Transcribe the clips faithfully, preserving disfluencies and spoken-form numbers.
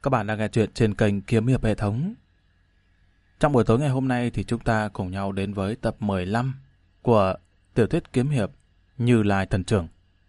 Các bạn đang nghe chuyện trên kênh Kiếm Hiệp Hệ Thống. Trong buổi tối ngày hôm nay thì chúng ta cùng nhau đến với tập mười lăm của tiểu thuyết kiếm hiệp Như Lai Thần Trưởng.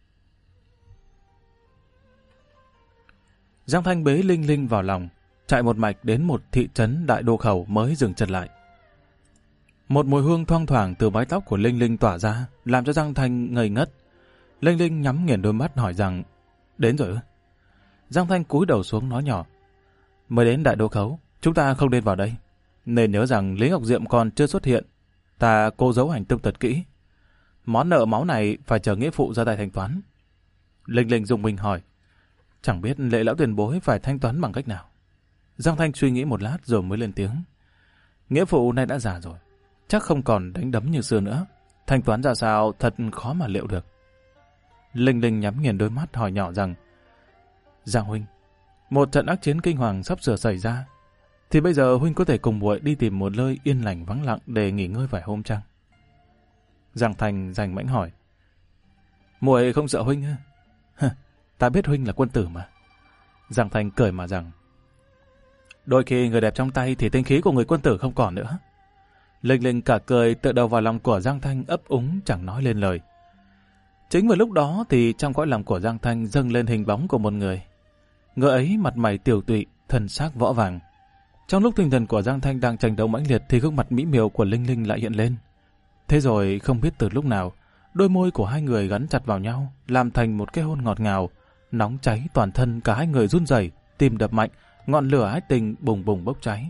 Giang Thanh bế Linh Linh vào lòng, chạy một mạch đến một thị trấn đại đô khẩu mới dừng chân lại. Một mùi hương thoang thoảng từ mái tóc của Linh Linh tỏa ra, làm cho Giang Thanh ngây ngất. Linh Linh nhắm nghiền đôi mắt hỏi rằng, đến rồi ư? Giang Thanh cúi đầu xuống nói nhỏ, mới đến đại đô khấu, chúng ta không nên vào đây. Nên nhớ rằng Lý Ngọc Diệm còn chưa xuất hiện, ta cố giấu hành tung thật kỹ. Món nợ máu này phải chờ nghĩa phụ ra tay thanh toán. Linh Linh dùng mình hỏi, chẳng biết Lệ lão tiền bối phải thanh toán bằng cách nào. Giang Thanh suy nghĩ một lát rồi mới lên tiếng, nghĩa phụ nay đã già rồi, chắc không còn đánh đấm như xưa nữa. Thanh toán ra sao thật khó mà liệu được. Linh Linh nhắm nghiền đôi mắt hỏi nhỏ rằng, Giang huynh, một trận ác chiến kinh hoàng sắp sửa xảy ra, thì bây giờ huynh có thể cùng muội đi tìm một nơi yên lành vắng lặng để nghỉ ngơi vài hôm chăng? Giang Thành rành mãnh hỏi, muội không sợ huynh ư? Ta biết huynh là quân tử mà. Giang Thành cười mà rằng, đôi khi người đẹp trong tay thì tinh khí của người quân tử không còn nữa. Linh Linh cả cười tựa đầu vào lòng của Giang Thanh ấp úng chẳng nói lên lời. Chính vào lúc đó thì trong cõi lòng của Giang Thanh dâng lên hình bóng của một người. Người ấy mặt mày tiều tụy, thân xác võ vàng. Trong lúc tinh thần của Giang Thanh đang tranh đấu mãnh liệt thì gương mặt mỹ miều của Linh Linh lại hiện lên. Thế rồi không biết từ lúc nào, đôi môi của hai người gắn chặt vào nhau, làm thành một cái hôn ngọt ngào, nóng cháy toàn thân cả hai người run rẩy, tim đập mạnh, ngọn lửa ái tình bùng bùng bốc cháy.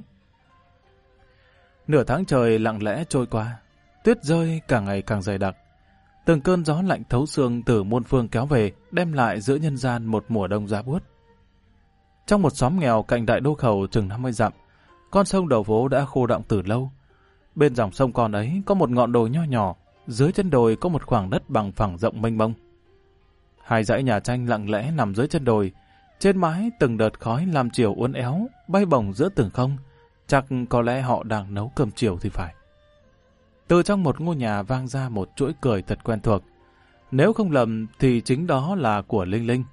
Nửa tháng trời lặng lẽ trôi qua, tuyết rơi càng ngày càng dày đặc. Từng cơn gió lạnh thấu xương từ muôn phương kéo về, đem lại giữa nhân gian một mùa đông giá buốt. Trong một xóm nghèo cạnh đại đô khẩu chừng năm mươi dặm, con sông đầu phố đã khô đọng từ lâu. Bên dòng sông con ấy có một ngọn đồi nho nhỏ, dưới chân đồi có một khoảng đất bằng phẳng rộng mênh mông. Hai dãy nhà tranh lặng lẽ nằm dưới chân đồi, trên mái từng đợt khói làm chiều uốn éo, bay bổng giữa tường không, chắc có lẽ họ đang nấu cơm chiều thì phải. Từ trong một ngôi nhà vang ra một chuỗi cười thật quen thuộc. Nếu không lầm thì chính đó là của Linh Linh.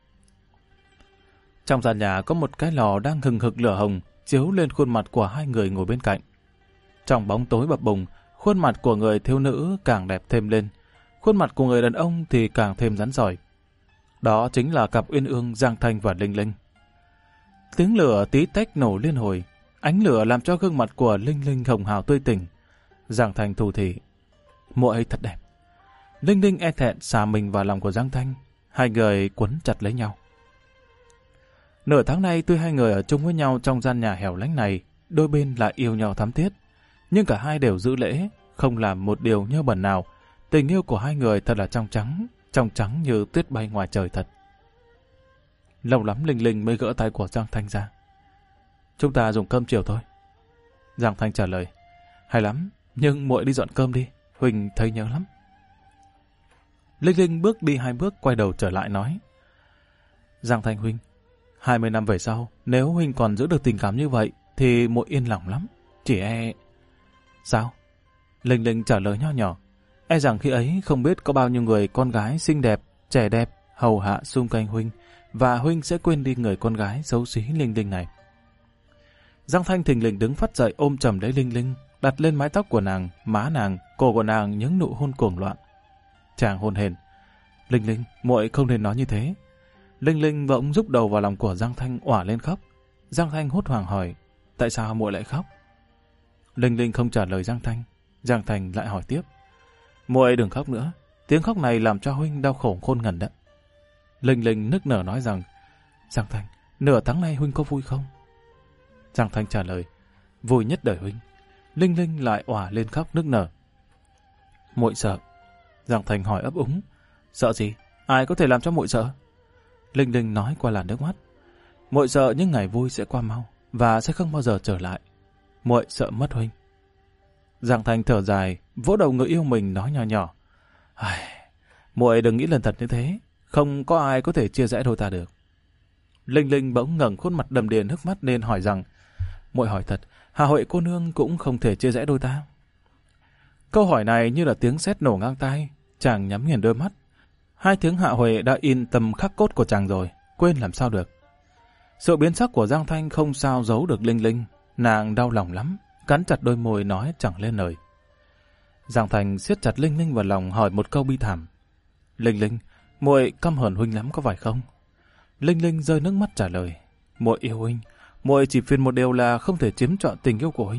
Trong gian nhà có một cái lò đang hừng hực lửa hồng chiếu lên khuôn mặt của hai người ngồi bên cạnh. Trong bóng tối bập bùng, khuôn mặt của người thiếu nữ càng đẹp thêm lên. Khuôn mặt của người đàn ông thì càng thêm rắn rỏi. Đó chính là cặp uyên ương Giang Thanh và Linh Linh. Tiếng lửa tí tách nổ liên hồi. Ánh lửa làm cho gương mặt của Linh Linh hồng hào tươi tỉnh. Giang Thanh thủ thỉ, muội ấy thật đẹp. Linh Linh e thẹn xà mình vào lòng của Giang Thanh. Hai người quấn chặt lấy nhau. Nửa tháng nay tuy hai người ở chung với nhau trong gian nhà hẻo lánh này, đôi bên lại yêu nhau thắm thiết, nhưng cả hai đều giữ lễ, không làm một điều nhơ bẩn nào. Tình yêu của hai người thật là trong trắng, trong trắng như tuyết bay ngoài trời thật. Lâu lắm Linh Linh mới gỡ tay của Giang Thanh ra. Chúng ta dùng cơm chiều thôi. Giang Thanh trả lời, hay lắm, nhưng muội đi dọn cơm đi, huynh thấy nhớ lắm. Linh Linh bước đi hai bước quay đầu trở lại nói, Giang Thanh huynh, hai mươi năm về sau, nếu huynh còn giữ được tình cảm như vậy thì muội yên lòng lắm. Chỉ e... Sao? Linh Linh trả lời nho nhỏ, e rằng khi ấy không biết có bao nhiêu người con gái xinh đẹp, trẻ đẹp, hầu hạ xung quanh huynh, và huynh sẽ quên đi người con gái xấu xí Linh Linh này. Giang Thanh thình lình đứng phắt dậy ôm chầm lấy Linh Linh, đặt lên mái tóc của nàng, má nàng, cổ của nàng những nụ hôn cuồng loạn. Chàng hôn hển, Linh Linh, muội không nên nói như thế. Linh Linh bỗng rúc đầu vào lòng của Giang Thanh òa lên khóc. Giang Thanh hốt hoảng hỏi, tại sao muội lại khóc? Linh Linh không trả lời Giang Thanh. Giang Thanh lại hỏi tiếp, muội đừng khóc nữa, tiếng khóc này làm cho huynh đau khổ khôn ngần đó. Linh Linh nức nở nói rằng, Giang Thanh, nửa tháng nay huynh có vui không? Giang Thanh trả lời, vui nhất đời huynh. Linh Linh lại òa lên khóc nức nở. Muội sợ. Giang Thanh hỏi ấp úng, sợ gì? Ai có thể làm cho muội sợ? Linh Linh nói qua làn nước mắt, muội sợ những ngày vui sẽ qua mau và sẽ không bao giờ trở lại. Muội sợ mất huynh. Giang Thanh thở dài, vỗ đầu người yêu mình nói nhỏ nhỏ, muội đừng nghĩ lần thật như thế, không có ai có thể chia rẽ đôi ta được. Linh Linh bỗng ngẩng khuôn mặt đầm đìa nước mắt nên hỏi rằng, muội hỏi thật, Hà Huệ cô nương cũng không thể chia rẽ đôi ta? Câu hỏi này như là tiếng sét nổ ngang tai. Chàng nhắm nghiền đôi mắt. Hai tiếng Hạ Huệ đã in tâm khắc cốt của chàng rồi, quên làm sao được. Sự biến sắc của Giang Thanh không sao giấu được Linh Linh. Nàng đau lòng lắm, cắn chặt đôi môi nói chẳng lên lời. Giang Thanh siết chặt Linh Linh vào lòng hỏi một câu bi thảm. Linh Linh, muội căm hờn huynh lắm có phải không? Linh Linh rơi nước mắt trả lời. Muội yêu huynh, muội chỉ phiền một điều là không thể chiếm trọn tình yêu của huynh.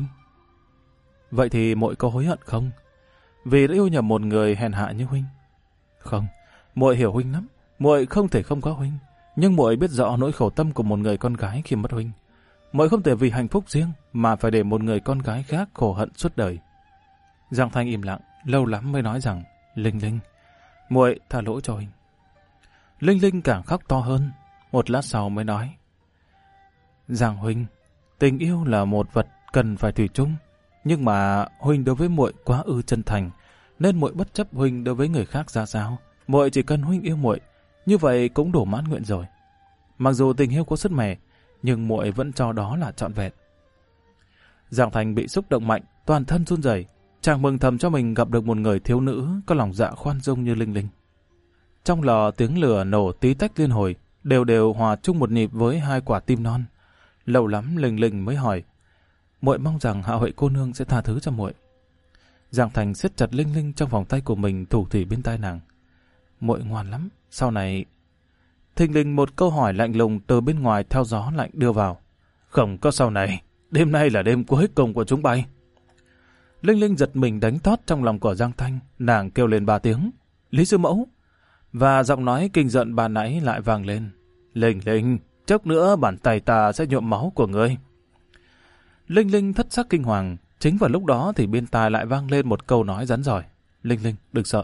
Vậy thì muội có hối hận không? Vì đã yêu nhầm một người hèn hạ như huynh. Không, muội hiểu huynh lắm, muội không thể không có huynh, nhưng muội biết rõ nỗi khổ tâm của một người con gái khi mất huynh. Muội không thể vì hạnh phúc riêng mà phải để một người con gái khác khổ hận suốt đời. Giang Thanh im lặng, lâu lắm mới nói rằng, Linh Linh, muội tha lỗi cho huynh. Linh Linh càng khóc to hơn, một lát sau mới nói, Giang huynh, tình yêu là một vật cần phải thủy chung, nhưng mà huynh đối với muội quá ư chân thành, nên muội bất chấp huynh đối với người khác ra sao. Muội chỉ cần huynh yêu muội, như vậy cũng đủ mãn nguyện rồi. Mặc dù tình yêu có sứt mẻ, nhưng muội vẫn cho đó là trọn vẹn. Giang Thành bị xúc động mạnh, toàn thân run rẩy. Chàng mừng thầm cho mình gặp được một người thiếu nữ có lòng dạ khoan dung như Linh Linh. Trong lò tiếng lửa nổ tí tách liên hồi, đều đều hòa chung một nhịp với hai quả tim non. Lâu lắm Linh Linh mới hỏi, muội mong rằng Hạ Huệ cô nương sẽ tha thứ cho muội. Giang Thành siết chặt Linh Linh trong vòng tay của mình, thủ thỉ bên tai nàng. Muội ngoan lắm, sau này... Thình lình một câu hỏi lạnh lùng từ bên ngoài theo gió lạnh đưa vào. Không có sau này, đêm nay là đêm cuối cùng của chúng bay. Linh Linh giật mình đánh thót trong lòng của Giang Thanh, nàng kêu lên ba tiếng, Lý sư mẫu. Và giọng nói kinh giận bà nãy lại vang lên, Linh Linh, chốc nữa bàn tay ta sẽ nhuộm máu của ngươi. Linh Linh thất sắc kinh hoàng, chính vào lúc đó thì bên tai lại vang lên một câu nói rắn rỏi, Linh Linh, đừng sợ.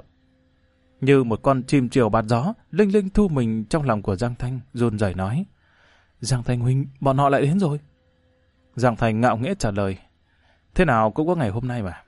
Như một con chim chiều bạt gió, Linh Linh thu mình trong lòng của Giang Thanh, run rẩy nói, Giang Thanh huynh, bọn họ lại đến rồi. Giang Thanh ngạo nghễ trả lời, thế nào cũng có ngày hôm nay mà.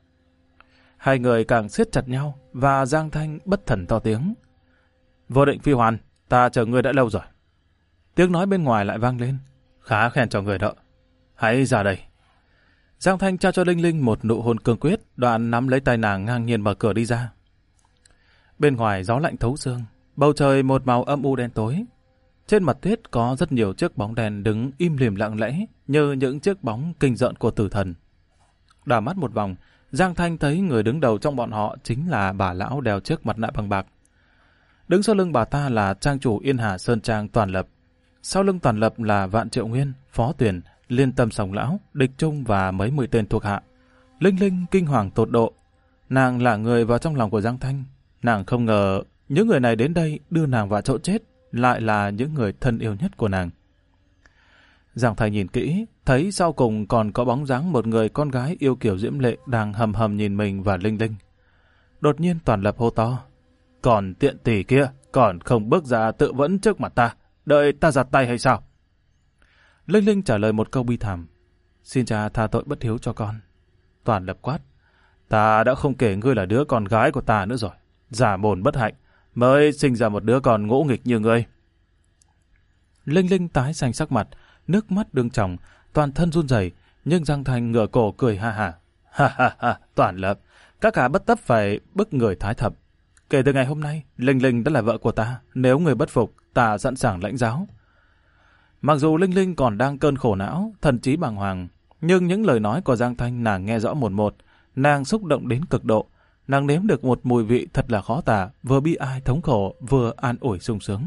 Hai người càng siết chặt nhau, và Giang Thanh bất thần to tiếng, Vô Định Phi Hoàn, ta chờ ngươi đã lâu rồi. Tiếng nói bên ngoài lại vang lên, khá khen cho người đó, hãy ra đây. Giang Thanh trao cho Linh Linh một nụ hôn cương quyết, đoạn nắm lấy tay nàng ngang nhiên mở cửa đi ra. Bên ngoài gió lạnh thấu xương, bầu trời một màu âm u đen tối. Trên mặt tuyết có rất nhiều chiếc bóng đèn đứng im lìm lặng lẽ như những chiếc bóng kinh rợn của tử thần. Đảo mắt một vòng, Giang Thanh thấy người đứng đầu trong bọn họ chính là bà lão đeo chiếc mặt nạ bằng bạc. Đứng sau lưng bà ta là trang chủ Yên Hà Sơn Trang Toàn Lập. Sau lưng Toàn Lập là Vạn Triệu Nguyên, Phó Tuyền, Liên Tâm Sòng Lão, Địch Trung và mấy mươi tên thuộc hạ. Linh Linh kinh hoàng tột độ. Nàng là người vào trong lòng của Giang Thanh. Nàng không ngờ những người này đến đây đưa nàng vào chỗ chết lại là những người thân yêu nhất của nàng. Giang Thanh nhìn kỹ, thấy sau cùng còn có bóng dáng một người con gái yêu kiều diễm lệ đang hầm hầm nhìn mình và Linh Linh. Đột nhiên Toàn Lập hô to, còn tiện tỷ kia, còn không bước ra tự vẫn trước mặt ta, đợi ta giặt tay hay sao? Linh Linh trả lời một câu bi thảm, xin cha tha tội bất hiếu cho con. Toàn Lập quát, ta đã không kể ngươi là đứa con gái của ta nữa rồi, giả mồn bất hạnh, mới sinh ra một đứa con ngỗ nghịch như ngươi. Linh Linh tái xanh sắc mặt, nước mắt đương tròng, toàn thân run rẩy, nhưng Giang Thành ngửa cổ cười ha ha. Ha ha ha, Toàn Lập, các hạ bất tấp phải bức người thái thập. Kể từ ngày hôm nay, Linh Linh đã là vợ của ta, nếu người bất phục, ta sẵn sàng lãnh giáo. Mặc dù Linh Linh còn đang cơn khổ não, thần trí bàng hoàng, nhưng những lời nói của Giang Thanh nàng nghe rõ một một, nàng xúc động đến cực độ, nàng nếm được một mùi vị thật là khó tả, vừa bi ai thống khổ, vừa an ủi sung sướng.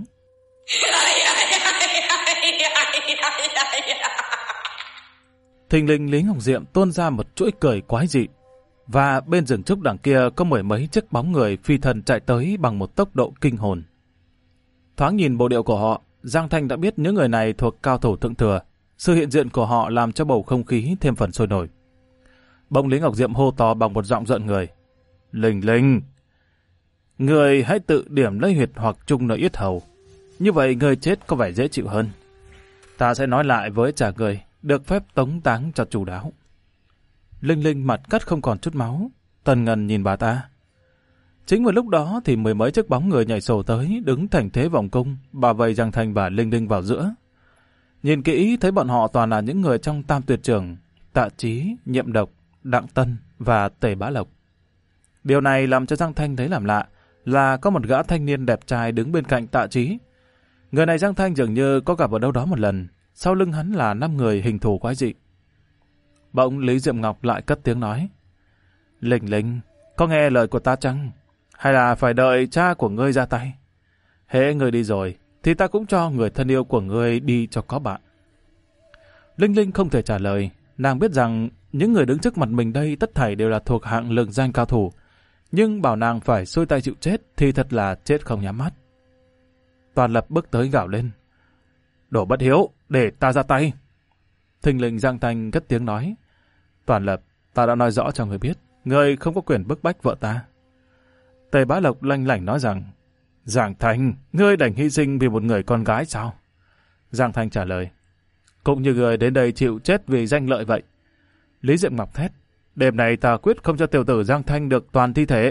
Thình lình Lý Ngọc Diệm tuôn ra một chuỗi cười quái dị, và bên rừng trúc đằng kia có mười mấy chiếc bóng người phi thần chạy tới bằng một tốc độ kinh hồn. Thoáng nhìn bộ điệu của họ, Giang Thanh đã biết những người này thuộc cao thủ thượng thừa. Sự hiện diện của họ làm cho bầu không khí thêm phần sôi nổi. Bỗng Lý Ngọc Diệm hô to bằng một giọng giận người, Linh Linh, người hãy tự điểm lấy huyệt hoặc chung nơi yết hầu, như vậy người chết có vẻ dễ chịu hơn. Ta sẽ nói lại với trả người, được phép tống táng cho chu đáo. Linh Linh mặt cắt không còn chút máu, Tần Ngân nhìn bà ta. Chính vào lúc đó thì mười mấy chiếc bóng người nhảy sổ tới, đứng thành thế vòng cung, bà vây Giang Thanh và Linh Linh vào giữa. Nhìn kỹ thấy bọn họ toàn là những người trong Tam Tuyệt Trưởng, Tạ Chí, Nhiệm Độc, Đặng Tân và Tề Bá Lộc. Điều này làm cho Giang Thanh thấy làm lạ, là có một gã thanh niên đẹp trai đứng bên cạnh Tạ Chí. Người này Giang Thanh dường như có gặp ở đâu đó một lần, sau lưng hắn là năm người hình thù quái dị. Bỗng Lý Diệm Ngọc lại cất tiếng nói. Linh Linh, có nghe lời của ta chăng? Hay là phải đợi cha của ngươi ra tay? Hễ ngươi đi rồi, thì ta cũng cho người thân yêu của ngươi đi cho có bạn. Linh Linh không thể trả lời, nàng biết rằng những người đứng trước mặt mình đây tất thảy đều là thuộc hạng lừng danh cao thủ, nhưng bảo nàng phải xuôi tay chịu chết thì thật là chết không nhắm mắt. Toàn Lập bước tới gào lên. Đồ bất hiếu, để ta ra tay. Thình lình Giang Thanh cất tiếng nói. Toàn Lập, ta đã nói rõ cho người biết, người không có quyền bức bách vợ ta. Tề Bá Lộc lanh lảnh nói rằng, Giang Thanh, ngươi đành hy sinh vì một người con gái sao? Giang Thanh trả lời, cũng như người đến đây chịu chết vì danh lợi vậy. Lý Diệm Ngọc thét, đêm này ta quyết không cho tiểu tử Giang Thanh được toàn thi thể.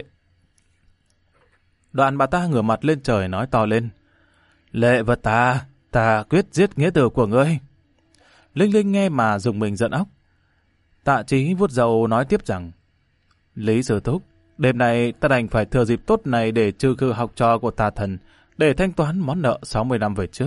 Đoạn bà ta ngửa mặt lên trời nói to lên, Lệ vật ta, ta quyết giết nghĩa tử của ngươi. Linh Linh nghe mà dùng mình giận óc. Tạ Chí vuốt râu nói tiếp rằng, Lý Sư Thúc, đêm nay ta đành phải thừa dịp tốt này để trừ khử học trò của tà thần, để thanh toán món nợ sáu mươi năm về trước.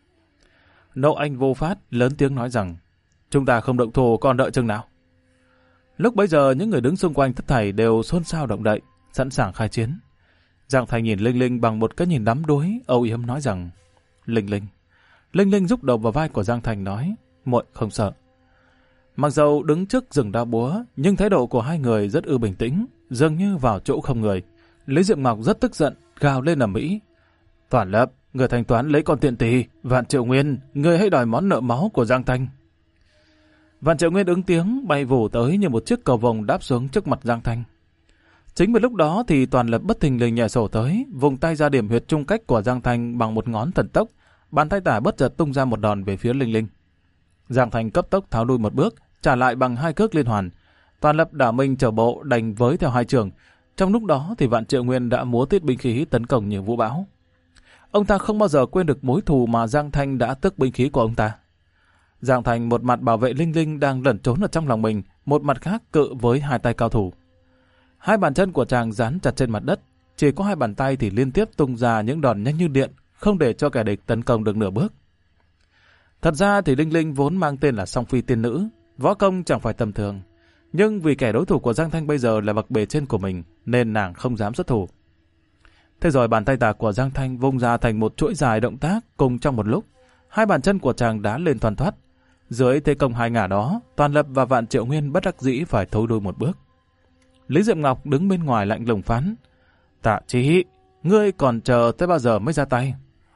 Nộ Anh Vô Phát lớn tiếng nói rằng, chúng ta không động thủ còn đợi chừng nào. Lúc bấy giờ những người đứng xung quanh tất thảy đều xôn xao động đậy, sẵn sàng khai chiến. Giang Thanh nhìn Linh Linh bằng một cái nhìn đắm đuối, âu yếm nói rằng, Linh Linh. Linh Linh rúc đầu vào vai của Giang Thanh nói, muội không sợ. Mặc dầu đứng trước rừng đao búa, nhưng thái độ của hai người rất ư bình tĩnh, dường như vào chỗ không người. Lý Diệm Ngọc rất tức giận, gào lên ầm ĩ. Toàn Lập, người thanh toán lấy con tiện tỳ, Vạn Triệu Nguyên, người hãy đòi món nợ máu của Giang Thanh. Vạn Triệu Nguyên ứng tiếng bay vù tới như một chiếc cầu vồng đáp xuống trước mặt Giang Thanh. Chính vào lúc đó thì Toàn Lập bất thình lình nhảy sổ tới, vùng tay ra điểm huyệt trung cách của Giang Thanh bằng một ngón thần tốc, bàn tay tả bất chợt tung ra một đòn về phía Linh Linh. Giang Thanh cấp tốc tháo lui một bước, trả lại bằng hai cước liên hoàn. Toàn Lập đảo mình trở bộ đành với theo hai trường. Trong lúc đó thì Vạn Triệu Nguyên đã múa tiết binh khí tấn công như vũ bão. Ông ta không bao giờ quên được mối thù mà Giang Thanh đã tước binh khí của ông ta. Giang Thanh một mặt bảo vệ Linh Linh đang lẩn trốn ở trong lòng mình, một mặt khác cự với hai tay cao thủ. Hai bàn chân của chàng dán chặt trên mặt đất, chỉ có hai bàn tay thì liên tiếp tung ra những đòn nhanh như điện, không để cho kẻ địch tấn công được nửa bước. Thật ra thì Linh Linh vốn mang tên là Song Phi Tiên Nữ, võ công chẳng phải tầm thường, nhưng vì kẻ đối thủ của Giang Thanh bây giờ là bậc bề trên của mình, nên nàng không dám xuất thủ. Thế rồi bàn tay tả của Giang Thanh vung ra thành một chuỗi dài động tác cùng trong một lúc, hai bàn chân của chàng đá lên thoăn thoắt. Dưới thế công hai ngả đó, Toàn Lập và Vạn Triệu Nguyên bất đắc dĩ phải thối lui một bước. Lý Diệm Ngọc đứng bên ngoài lạnh lùng phán, Tạ Chí, ngươi còn chờ tới bao giờ mới ra tay?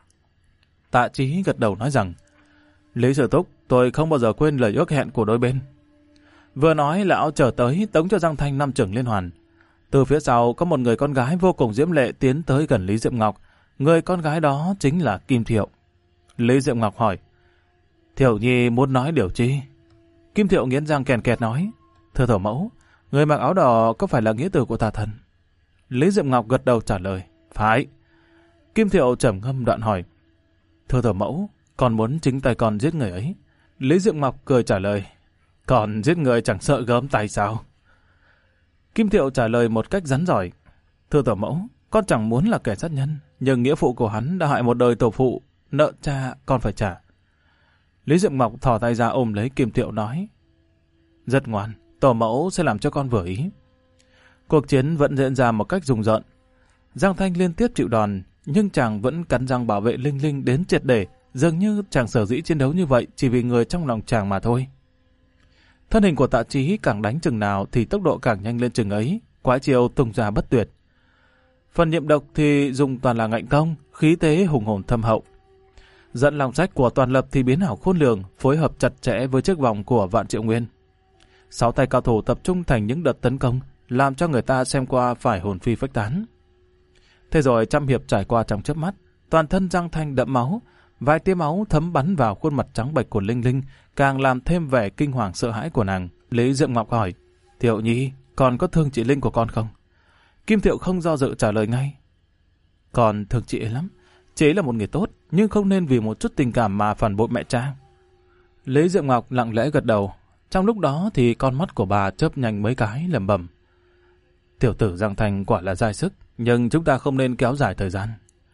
Tạ Chí gật đầu nói rằng, Lý Sư Thúc, tôi không bao giờ quên lời ước hẹn của đôi bên. Vừa nói lão trở tới tống cho Giang Thanh năm chưởng liên hoàn. Từ phía sau có một người con gái vô cùng diễm lệ tiến tới gần Lý Diệm Ngọc. Người con gái đó chính là Kim Thiệu. Lý Diệm Ngọc hỏi, Thiệu nhi muốn nói điều chi? Kim Thiệu nghiến răng kèn kẹt nói, thưa thổ mẫu, người mặc áo đỏ có phải là nghĩa tử của tà thần? Lý Diệm Ngọc gật đầu trả lời, phải. Kim Thiệu trầm ngâm đoạn hỏi, thưa thổ mẫu, con muốn chính tay con giết người ấy? Lý Diệm Ngọc cười trả lời, còn giết người chẳng sợ gớm tay sao? Kim Thiệu trả lời một cách rắn giỏi, thưa tổ mẫu, con chẳng muốn là kẻ sát nhân, nhưng nghĩa phụ của hắn đã hại một đời tổ phụ, nợ cha con phải trả. Lý Diệm Ngọc thò tay ra ôm lấy Kim Thiệu nói, rất ngoan, tổ mẫu sẽ làm cho con vừa ý. Cuộc chiến vẫn diễn ra một cách rùng rợn. Giang Thanh liên tiếp chịu đòn, nhưng chàng vẫn cắn răng bảo vệ Linh Linh đến triệt để, dường như chàng sở dĩ chiến đấu như vậy chỉ vì người trong lòng chàng mà thôi. Thân hình của Tạ Chí càng đánh chừng nào thì tốc độ càng nhanh lên chừng ấy, quái chiêu tung ra bất tuyệt. Phần nhiệm độc thì dùng toàn là ngạnh công, khí thế hùng hồn thâm hậu. Dẫn lòng sách của Toàn Lập thì biến ảo khôn lường, phối hợp chặt chẽ với chiếc vòng của Vạn Triệu Nguyên. Sáu tay cao thủ tập trung thành những đợt tấn công, làm cho người ta xem qua phải hồn phi phách tán. Thế rồi trăm hiệp trải qua trong chớp mắt, toàn thân Giang Thanh đẫm máu, vài tia máu thấm bắn vào khuôn mặt trắng bệch của Linh Linh, càng làm thêm vẻ kinh hoàng sợ hãi của nàng. Lý Diệm Ngọc hỏi, Thiệu nhi, còn có thương chị Linh của con không? Kim Thiệu không do dự trả lời ngay, còn thương chị ấy lắm. Chị ấy là một người tốt, nhưng không nên vì một chút tình cảm mà phản bội mẹ cha. Lý Diệm Ngọc lặng lẽ gật đầu. Trong lúc đó thì con mắt của bà chớp nhanh mấy cái lẩm bẩm, tiểu tử Giang Thanh quả là dai sức, nhưng chúng ta không nên kéo dài thời gian.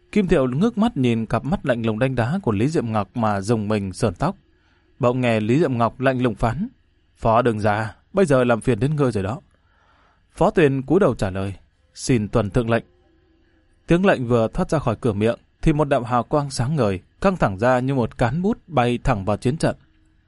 Kim Thiệu ngước mắt nhìn cặp mắt lạnh lùng đánh đá của Lý Diệm Ngọc mà rùng mình sờn tóc. Bỗng nghe Lý Diệm Ngọc lạnh lùng phán: Phó đừng già, bây giờ làm phiền đến ngươi rồi đó. Phó Tuyền cúi đầu trả lời: Xin tuần thượng lệnh. Tiếng lệnh vừa thoát ra khỏi cửa miệng thì một đạo hào quang sáng ngời căng thẳng ra như một cán bút bay thẳng vào chiến trận.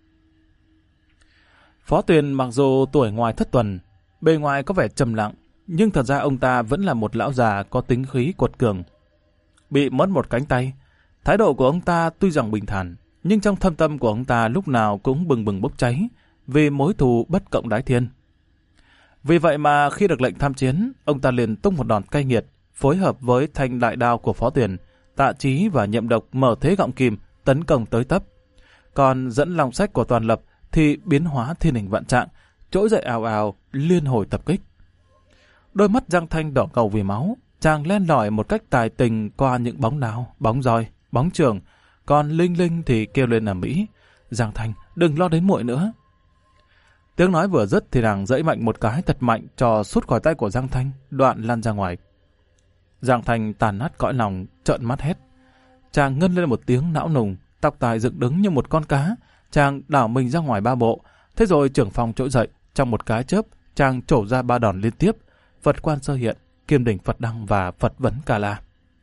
Phó Tuyền mặc dù tuổi ngoài thất tuần, bề ngoài có vẻ trầm lặng, nhưng thật ra ông ta vẫn là một lão già có tính khí quật cường. Bị mất một cánh tay, thái độ của ông ta tuy rằng bình thản, nhưng trong thâm tâm của ông ta lúc nào cũng bừng bừng bốc cháy vì mối thù bất cộng đái thiên. Vì vậy mà khi được lệnh tham chiến, ông ta liền tung một đòn cay nghiệt, phối hợp với thanh đại đao của Phó Tuyền, Tạ Chí và Nhiệm Độc mở thế gọng kìm tấn công tới tấp. Còn dẫn long sách của Toàn Lập thì biến hóa thiên hình vạn trạng, trỗi dậy ào ào, liên hồi tập kích. Đôi mắt Giang Thanh đỏ ngầu vì máu, chàng len lỏi một cách tài tình qua những bóng nào, bóng roi, bóng trường, còn Linh Linh thì kêu lên ầm ĩ: Giang Thanh, đừng lo đến muội nữa. Tiếng nói vừa dứt thì nàng giẫy mạnh một cái thật mạnh cho sút khỏi tay của Giang Thanh, đoạn lăn ra ngoài. Giang Thanh tàn nát cõi lòng, trợn mắt hét. Chàng ngân lên một tiếng não nùng, tóc tai dựng đứng như một con cá, chàng đảo mình ra ngoài ba bộ. Thế rồi trưởng phòng trỗi dậy, trong một cái chớp, chàng trổ ra ba đòn liên tiếp: Phật quan sơ hiện, Kim đỉnh Phật đăng và Phật vấn Ca La.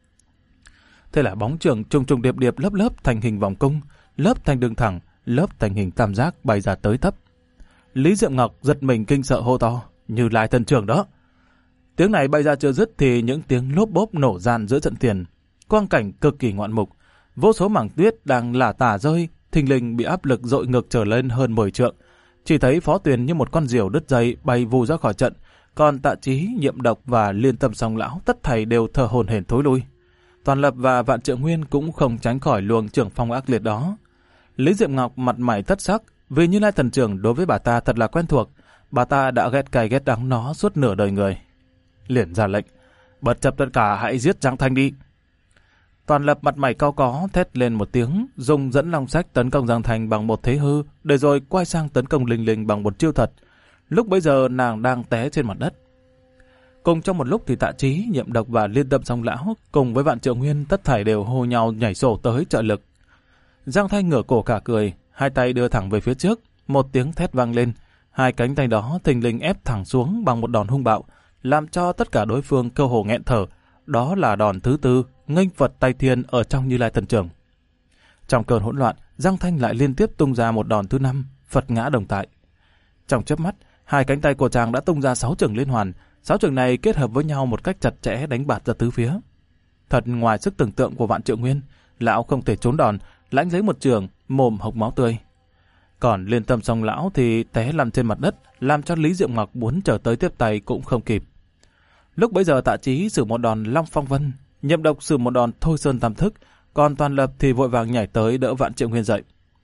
Thế là bóng trường trùng trùng điệp điệp lớp lớp thành hình vòng cung, lớp thành đường thẳng, lớp thành hình tam giác bay ra tới thấp. Lý Diệm Ngọc giật mình kinh sợ hô to: Như Lai thần trưởng đó! Tiếng này bay ra chưa dứt thì những tiếng lốp bốp nổ gian giữa trận tiền. Quang cảnh cực kỳ ngoạn mục, vô số mảng tuyết đang lả tả rơi, thình lình bị áp lực dội ngược trở lên hơn mười trượng. Chỉ thấy Phó Tuyền như một con diều đứt dây bay vù ra khỏi trận, còn Tạ Chí, Nhiệm Độc và Liên Tâm Song Lão tất thảy đều thở hổn hển thối lui. Toàn Lập và Vạn Trượng Nguyên cũng không tránh khỏi luồng trưởng phong ác liệt đó. Lý Diệm Ngọc mặt mày thất sắc, vì Như Lai thần trưởng đối với bà ta thật là quen thuộc, bà ta đã ghét cay ghét đắng nó suốt nửa đời người. Liền ra lệnh: Bất chấp tất cả hãy giết Giang Thanh đi. Toàn Lập mặt mày cau có thét lên một tiếng, dùng dẫn long sách tấn công Giang Thanh bằng một thế hư, để rồi quay sang tấn công Linh Linh bằng một chiêu thật. Lúc bấy giờ nàng đang té trên mặt đất. Cùng trong một lúc thì Tạ Chí, Nhiệm Độc và Liên Tâm Song Lão cùng với Vạn Trượng Nguyên tất thảy đều hô nhau nhảy sổ tới trợ lực. Giang Thanh ngửa cổ cả cười, hai tay đưa thẳng về phía trước, một tiếng thét vang lên, hai cánh tay đó thình lình ép thẳng xuống bằng một đòn hung bạo, làm cho tất cả đối phương cơ hồ nghẹn thở. Đó là đòn thứ tư, nghênh Phật tay thiên ở trong Như Lai thần trưởng. Trong cơn hỗn loạn, Giang Thanh lại liên tiếp tung ra một đòn thứ năm, Phật ngã đồng tại. Trong chớp mắt, hai cánh tay của chàng đã tung ra sáu chưởng liên hoàn, sáu chưởng này kết hợp với nhau một cách chặt chẽ đánh bạt ra tứ phía. Thật ngoài sức tưởng tượng của Vạn Trượng Nguyên, lão không thể trốn đòn, lãnh giấy một chưởng, mồm hộc máu tươi. Còn Liên Tâm Song Lão thì té lăn trên mặt đất, làm cho Lý Diệm Ngọc muốn trở tới tiếp tay cũng không kịp. Lúc bấy giờ Tạ Chí sử một đòn Long Phong Vân, Nhiệm Độc sử một đòn Thôi Sơn Tam Thức, còn Toàn Lập thì vội vàng nhảy tới đỡ Vạn Trượng Nguyên dậy.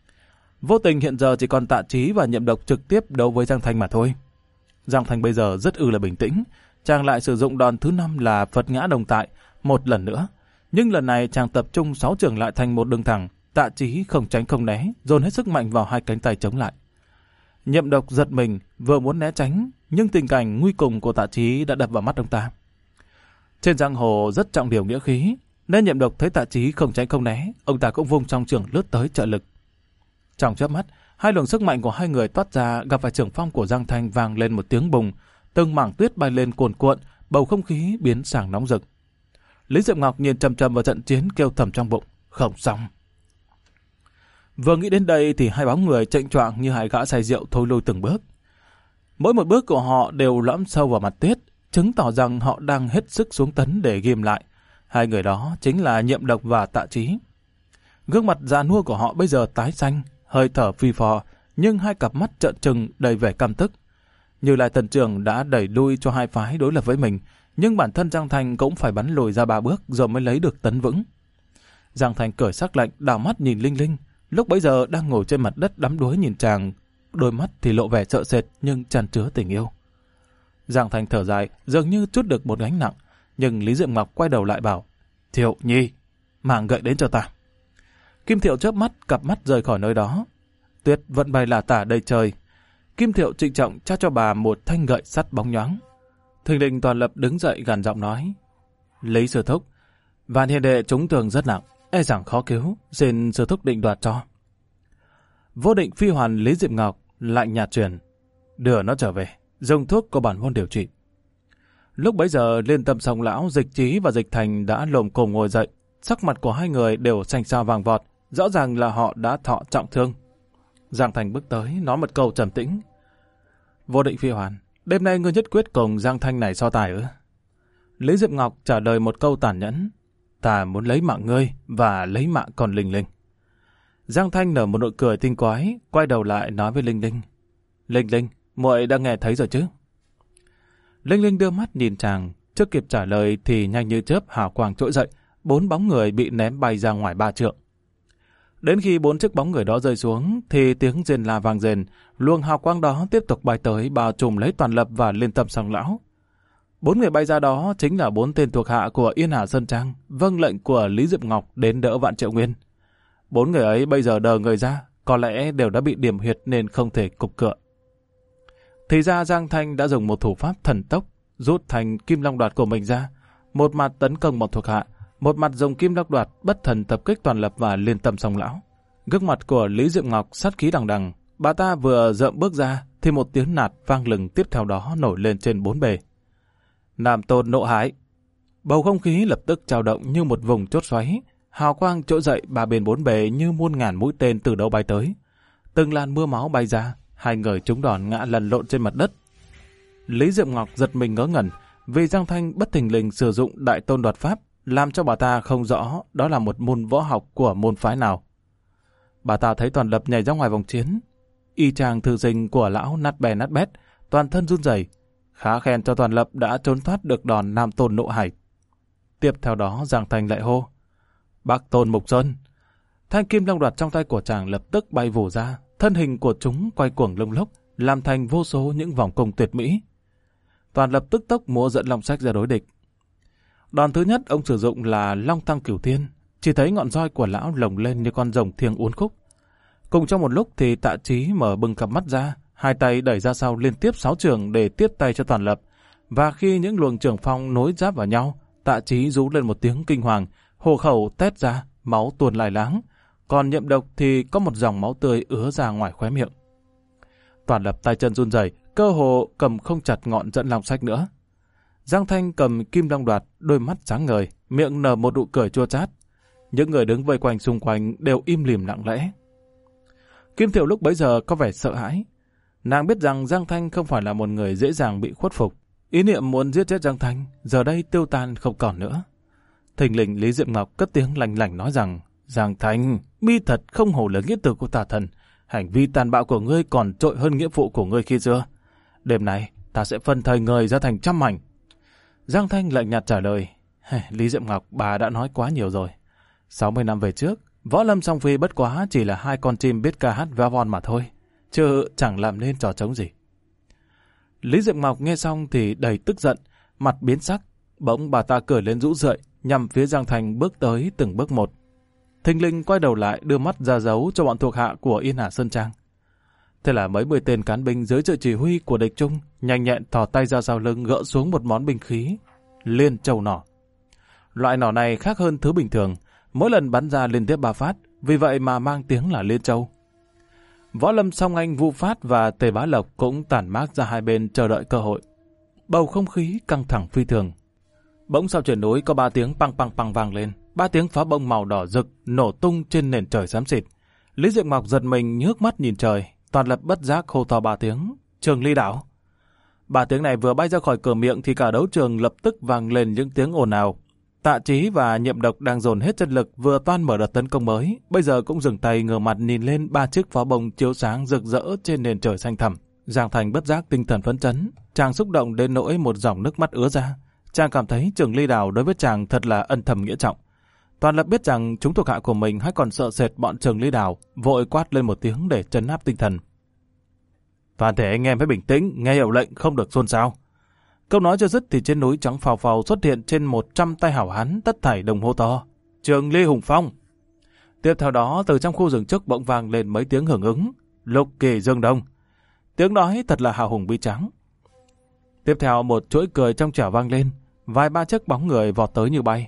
Vô tình hiện giờ chỉ còn Tạ Chí và Nhiệm Độc trực tiếp đấu với Giang Thanh mà thôi. Giang Thanh bây giờ rất ư là bình tĩnh, chàng lại sử dụng đòn thứ năm là Phật ngã đồng tại một lần nữa, nhưng lần này chàng tập trung sáu chưởng lại thành một đường thẳng. Tạ Chí không tránh không né, dồn hết sức mạnh vào hai cánh tay chống lại. Nhiệm Độc giật mình, vừa muốn né tránh, nhưng tình cảnh nguy cùng của Tạ Chí đã đập vào mắt ông ta. Trên giang hồ rất trọng điều nghĩa khí, nên Nhiệm Độc thấy Tạ Chí không tránh không né, ông ta cũng vung song chưởng lướt tới trợ lực. Trong chớp mắt, hai luồng sức mạnh của hai người toát ra, gặp phải trưởng phong của Giang Thanh vang lên một tiếng bùng, từng mảng tuyết bay lên cuồn cuộn, bầu không khí biến sảng nóng rực. Lý Diệm Ngọc nhìn trầm trầm vào trận chiến, kêu thầm trong bụng: Không xong. Vừa nghĩ đến đây thì hai bóng người chệnh choạng như hai gã say rượu thôi lui từng bước. Mỗi một bước của họ đều lõm sâu vào mặt tuyết, chứng tỏ rằng họ đang hết sức xuống tấn để ghim lại. Hai người đó chính là Nhiệm Độc và Tạ Chí. Gương mặt già nua của họ bây giờ tái xanh, hơi thở phi phò, nhưng hai cặp mắt trợn trừng đầy vẻ căm tức. Như Lai thần trưởng đã đẩy lui cho hai phái đối lập với mình, nhưng bản thân Giang Thanh cũng phải bắn lùi ra ba bước rồi mới lấy được tấn vững. Giang Thanh cởi sắc lạnh, đảo mắt nhìn Linh Linh, lúc bấy giờ đang ngồi trên mặt đất đắm đuối nhìn chàng, đôi mắt thì lộ vẻ sợ sệt nhưng tràn chứa tình yêu. Giang Thanh thở dài, dường như trút được một gánh nặng, nhưng Lý Diệm Ngọc quay đầu lại bảo: Thiệu Nhi, mang gậy đến cho ta. Kim Thiệu chớp mắt, cặp mắt rời khỏi nơi đó. Tuyết vẫn bay lả tả đầy trời. Kim Thiệu trịnh trọng trao cho bà một thanh gậy sắt bóng nhoáng. Thình lình Toàn Lập đứng dậy gằn giọng nói: Lý sư thúc, Vạn Hiền Đệ trúng thương rất nặng, e rằng khó cứu, xin sư thúc định đoạt cho. Vô Định Phi Hoàn Lý Diệm Ngọc lạnh nhạt truyền, đưa nó trở về, dùng thuốc có bản môn điều trị. Lúc bấy giờ Liên Tâm Song lão, Dịch Trí và Dịch Thành đã lồm cồm ngồi dậy, sắc mặt của hai người đều xanh xao vàng vọt, rõ ràng là họ đã thọ trọng thương. Giang Thành bước tới, nói một câu trầm tĩnh. Vô Định Phi Hoàn, đêm nay ngươi nhất quyết cùng Giang Thanh này so tài ư? Lý Diệm Ngọc trả lời một câu tàn nhẫn, ta muốn lấy mạng ngươi và lấy mạng con Linh Linh. Giang Thanh nở một nụ cười tinh quái, quay đầu lại nói với Linh Linh. Linh Linh, muội đã nghe thấy rồi chứ? Linh Linh đưa mắt nhìn chàng, chưa kịp trả lời thì nhanh như chớp hào quang trỗi dậy, bốn bóng người bị ném bay ra ngoài ba trượng. Đến khi bốn chiếc bóng người đó rơi xuống thì tiếng rên la vang rền, luồng hào quang đó tiếp tục bay tới bao trùm lấy Toàn Lập và Liên Tâm Song lão. Bốn người bay ra đó chính là bốn tên thuộc hạ của Yên Hà Sơn Trang, vâng lệnh của Lý Diệm Ngọc đến đỡ Vạn Triệu Nguyên. Bốn người ấy bây giờ đờ người ra, có lẽ đều đã bị điểm huyệt nên không thể cục cựa. Thì ra Giang Thanh đã dùng một thủ pháp thần tốc, rút thành Kim Long Đoạt của mình ra, một mặt tấn công một thuộc hạ, một mặt dùng Kim Long Đoạt bất thần tập kích Toàn Lập và Liên Tâm Song lão. Gương mặt của Lý Diệm Ngọc sát khí đằng đằng, bà ta vừa dợm bước ra thì một tiếng nạt vang lừng tiếp theo đó nổi lên trên bốn bề. Nam Tôn nộ hãi. Bầu không khí lập tức trao động như một vùng chốt xoáy, hào quang trỗi dậy ba bên bốn bề như muôn ngàn mũi tên từ đâu bay tới. Từng làn mưa máu bay ra, hai người trúng đòn ngã lăn lộn trên mặt đất. Lý Diệm Ngọc giật mình ngớ ngẩn vì Giang Thanh bất thình lình sử dụng Đại Tôn Đoạt Pháp, làm cho bà ta không rõ đó là một môn võ học của môn phái nào. Bà ta thấy Toàn Lập nhảy ra ngoài vòng chiến, y chang thư sinh của lão nát bè nát bét, toàn thân run rẩy. Khá khen cho Toàn Lập đã trốn thoát được đòn Nam Tôn Nộ Hải. Tiếp theo đó Giang Thanh lại hô, Bắc Tôn Mục Sơn. Thanh Kim Long Đoạt trong tay của chàng lập tức bay vù ra, thân hình của chúng quay cuồng lung lốc, làm thành vô số những vòng cung tuyệt mỹ. Toàn Lập tức tốc múa dẫn Long Sách ra đối địch. Đòn thứ nhất ông sử dụng là Long Tăng Cửu Thiên, chỉ thấy ngọn roi của lão lồng lên như con rồng thiêng uốn khúc. Cùng trong một lúc thì Tạ Chí mở bừng cặp mắt ra, hai tay đẩy ra sau liên tiếp sáu trường để tiếp tay cho Toàn Lập. Và khi những luồng trường phong nối giáp vào nhau, Tạ Chí rú lên một tiếng kinh hoàng, hổ khẩu tét ra, máu tuôn lai láng. Còn Nhậm Độc thì có một dòng máu tươi ứa ra ngoài khóe miệng. Toàn Lập tay chân run rẩy, cơ hồ cầm không chặt ngọn dẫn Long Sách nữa. Giang Thanh cầm Kim Long Đoạt, đôi mắt sáng ngời, miệng nở một nụ cười chua chát. Những người đứng vây quanh xung quanh đều im lìm lặng lẽ. Kim Thiệu lúc bấy giờ có vẻ sợ hãi. Nàng biết rằng Giang Thanh không phải là một người dễ dàng bị khuất phục. Ý niệm muốn giết chết Giang Thanh giờ đây tiêu tan không còn nữa. Thình lình Lý Diệm Ngọc cất tiếng lành lành nói rằng, Giang Thanh, mi thật không hổ là nghĩa tử của tà thần. Hành vi tàn bạo của ngươi còn trội hơn nghĩa vụ của ngươi khi xưa. Đêm nay ta sẽ phân thây ngươi ra thành trăm mảnh. Giang Thanh lạnh nhạt trả lời, Lý Diệm Ngọc, bà đã nói quá nhiều rồi. sáu mươi năm về trước, Võ Lâm Song Phi bất quá chỉ là hai con chim biết ca hát véo von mà thôi, chứ chẳng làm nên trò trống gì. Lý Diệm Ngọc nghe xong thì đầy tức giận, mặt biến sắc, bỗng bà ta cười lên rũ rượi, nhằm phía Giang Thanh bước tới từng bước một. Thình lình quay đầu lại đưa mắt ra dấu cho bọn thuộc hạ của Yên Hà Sơn Trang. Thế là mấy mươi tên cán binh dưới sự chỉ huy của địch trung nhanh nhẹn thò tay ra sau lưng gỡ xuống một món binh khí, Liên Châu nỏ. Loại nỏ này khác hơn thứ bình thường, mỗi lần bắn ra liên tiếp ba phát, vì vậy mà mang tiếng là Liên Châu. Võ Lâm Song Anh, Vu Phát và Tề Bá Lộc cũng tản mát ra hai bên chờ đợi cơ hội. Bầu không khí căng thẳng phi thường. Bỗng sau triển núi có ba tiếng păng păng păng vang lên, ba tiếng pháo bông màu đỏ rực nổ tung trên nền trời xám xịt. Lý Diệm Ngọc giật mình nhước mắt nhìn trời, Toàn Lập bất giác hô to ba tiếng, Trường Ly đảo. Ba tiếng này vừa bay ra khỏi cửa miệng thì cả đấu trường lập tức vang lên những tiếng ồn ào. Tạ Chí và Nhậm Độc đang dồn hết chân lực vừa toan mở đợt tấn công mới, bây giờ cũng dừng tay ngửa mặt nhìn lên ba chiếc pháo bông chiếu sáng rực rỡ trên nền trời xanh thẳm. Giang Thành bất giác tinh thần phấn chấn, chàng xúc động đến nỗi một dòng nước mắt ứa ra. Chàng cảm thấy Trường Ly đảo đối với chàng thật là ân thầm nghĩa trọng. Toàn Lập biết rằng chúng thuộc hạ của mình hay còn sợ sệt bọn Trường Ly đảo, vội quát lên một tiếng để trấn áp tinh thần. Toàn thể anh em phải bình tĩnh, nghe hiệu lệnh không được xôn xao. Câu nói chưa dứt thì trên núi trắng phào phào xuất hiện trên một trăm tay hảo hán tất thảy đồng hô to, Trường Ly Hùng Phong. Tiếp theo đó từ trong khu rừng trước bỗng vang lên mấy tiếng hưởng ứng, Lục Kỳ Dương Đông. Tiếng nói thật là hào hùng bi tráng. Tiếp theo một chuỗi cười trong trẻo vang lên, vài ba chiếc bóng người vọt tới như bay.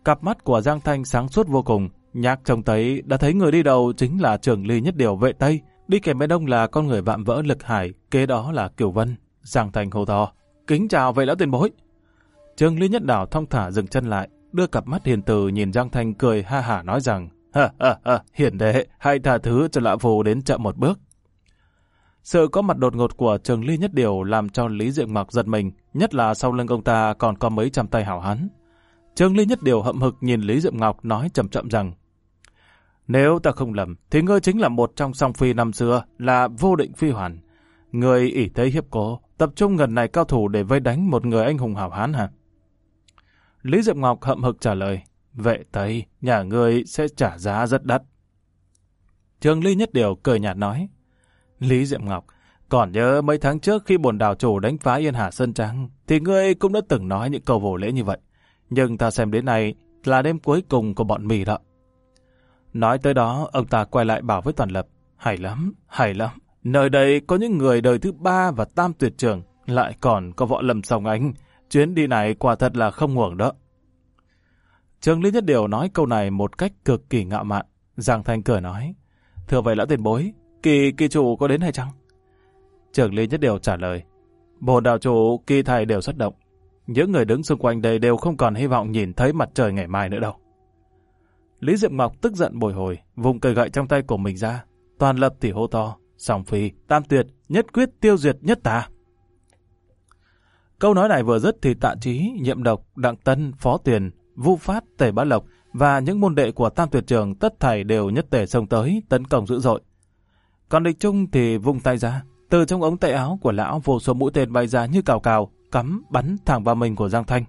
Cặp mắt của Giang Thanh sáng suốt vô cùng, nhạc trông thấy đã thấy người đi đầu chính là Trường Ly Nhất Điều vệ Tây, đi kèm bên ông là con người vạm vỡ Lực Hải, kế đó là Kiều Vân. Giang Thanh hô to: "Kính chào vệ lão tiền bối." Trường Ly Nhất Đảo thong thả dừng chân lại, đưa cặp mắt hiền từ nhìn Giang Thanh cười ha hả nói rằng: "Ha ha ha, hiền đệ, hãy tha thứ cho lão phu đến chậm một bước." Sự có mặt đột ngột của Trường Ly Nhất Điều làm cho Lý Diệm Ngọc giật mình, nhất là sau lưng ông ta còn có mấy trăm tay hảo hán. Trường Ly Nhất Điều hậm hực nhìn Lý Diệm Ngọc nói chậm chậm rằng: "Nếu ta không lầm, thì ngươi chính là một trong song phi năm xưa, là Vô Định Phi Hoàn. Ngươi ỷ thế hiếp cố, tập trung gần này cao thủ để vây đánh một người anh hùng hảo hán hả?" Lý Diệm Ngọc hậm hực trả lời: "Vệ Tây, nhà ngươi sẽ trả giá rất đắt." Trường Ly Nhất Điều cười nhạt nói: "Lý Diệm Ngọc, còn nhớ mấy tháng trước khi bổn đào chủ đánh phá Yên Hà Sơn Trang, thì ngươi cũng đã từng nói những câu vô lễ như vậy. Nhưng ta xem đến nay là đêm cuối cùng của bọn mì đó." Nói tới đó, ông ta quay lại bảo với Toàn Lập: "Hay lắm, hay lắm. Nơi đây có những người đời thứ ba và tam tuyệt trưởng, lại còn có Võ Lâm Song Ánh. Chuyến đi này quả thật là không uổng đó." Trường Lý Nhất Điều nói câu này một cách cực kỳ ngạo mạn. Giang Thanh cười nói: "Thưa vậy lão tiền bối, kỳ kỳ chủ có đến hay chăng?" Trường Lý Nhất Điều trả lời: "Bổn đạo chủ kỳ thầy đều xuất động. Những người đứng xung quanh đây đều không còn hy vọng nhìn thấy mặt trời ngày mai nữa đâu." Lý Diệm Ngọc tức giận bồi hồi, vùng cây gậy trong tay của mình ra. Toàn Lập thì hô to: "Song phi, tam tuyệt, nhất quyết tiêu diệt nhất tà." Câu nói này vừa dứt thì Tạ Chí, Nhiệm Độc, Đặng Tân, Phó Tuyền, Vu Phát, Tề Bá Lộc và những môn đệ của tam tuyệt trường tất thảy đều nhất tề xông tới tấn công dữ dội. Còn Địch Trung thì vung tay ra, từ trong ống tay áo của lão vô số mũi tên bay ra như cào cào, cắm bắn thẳng vào mình của Giang Thanh.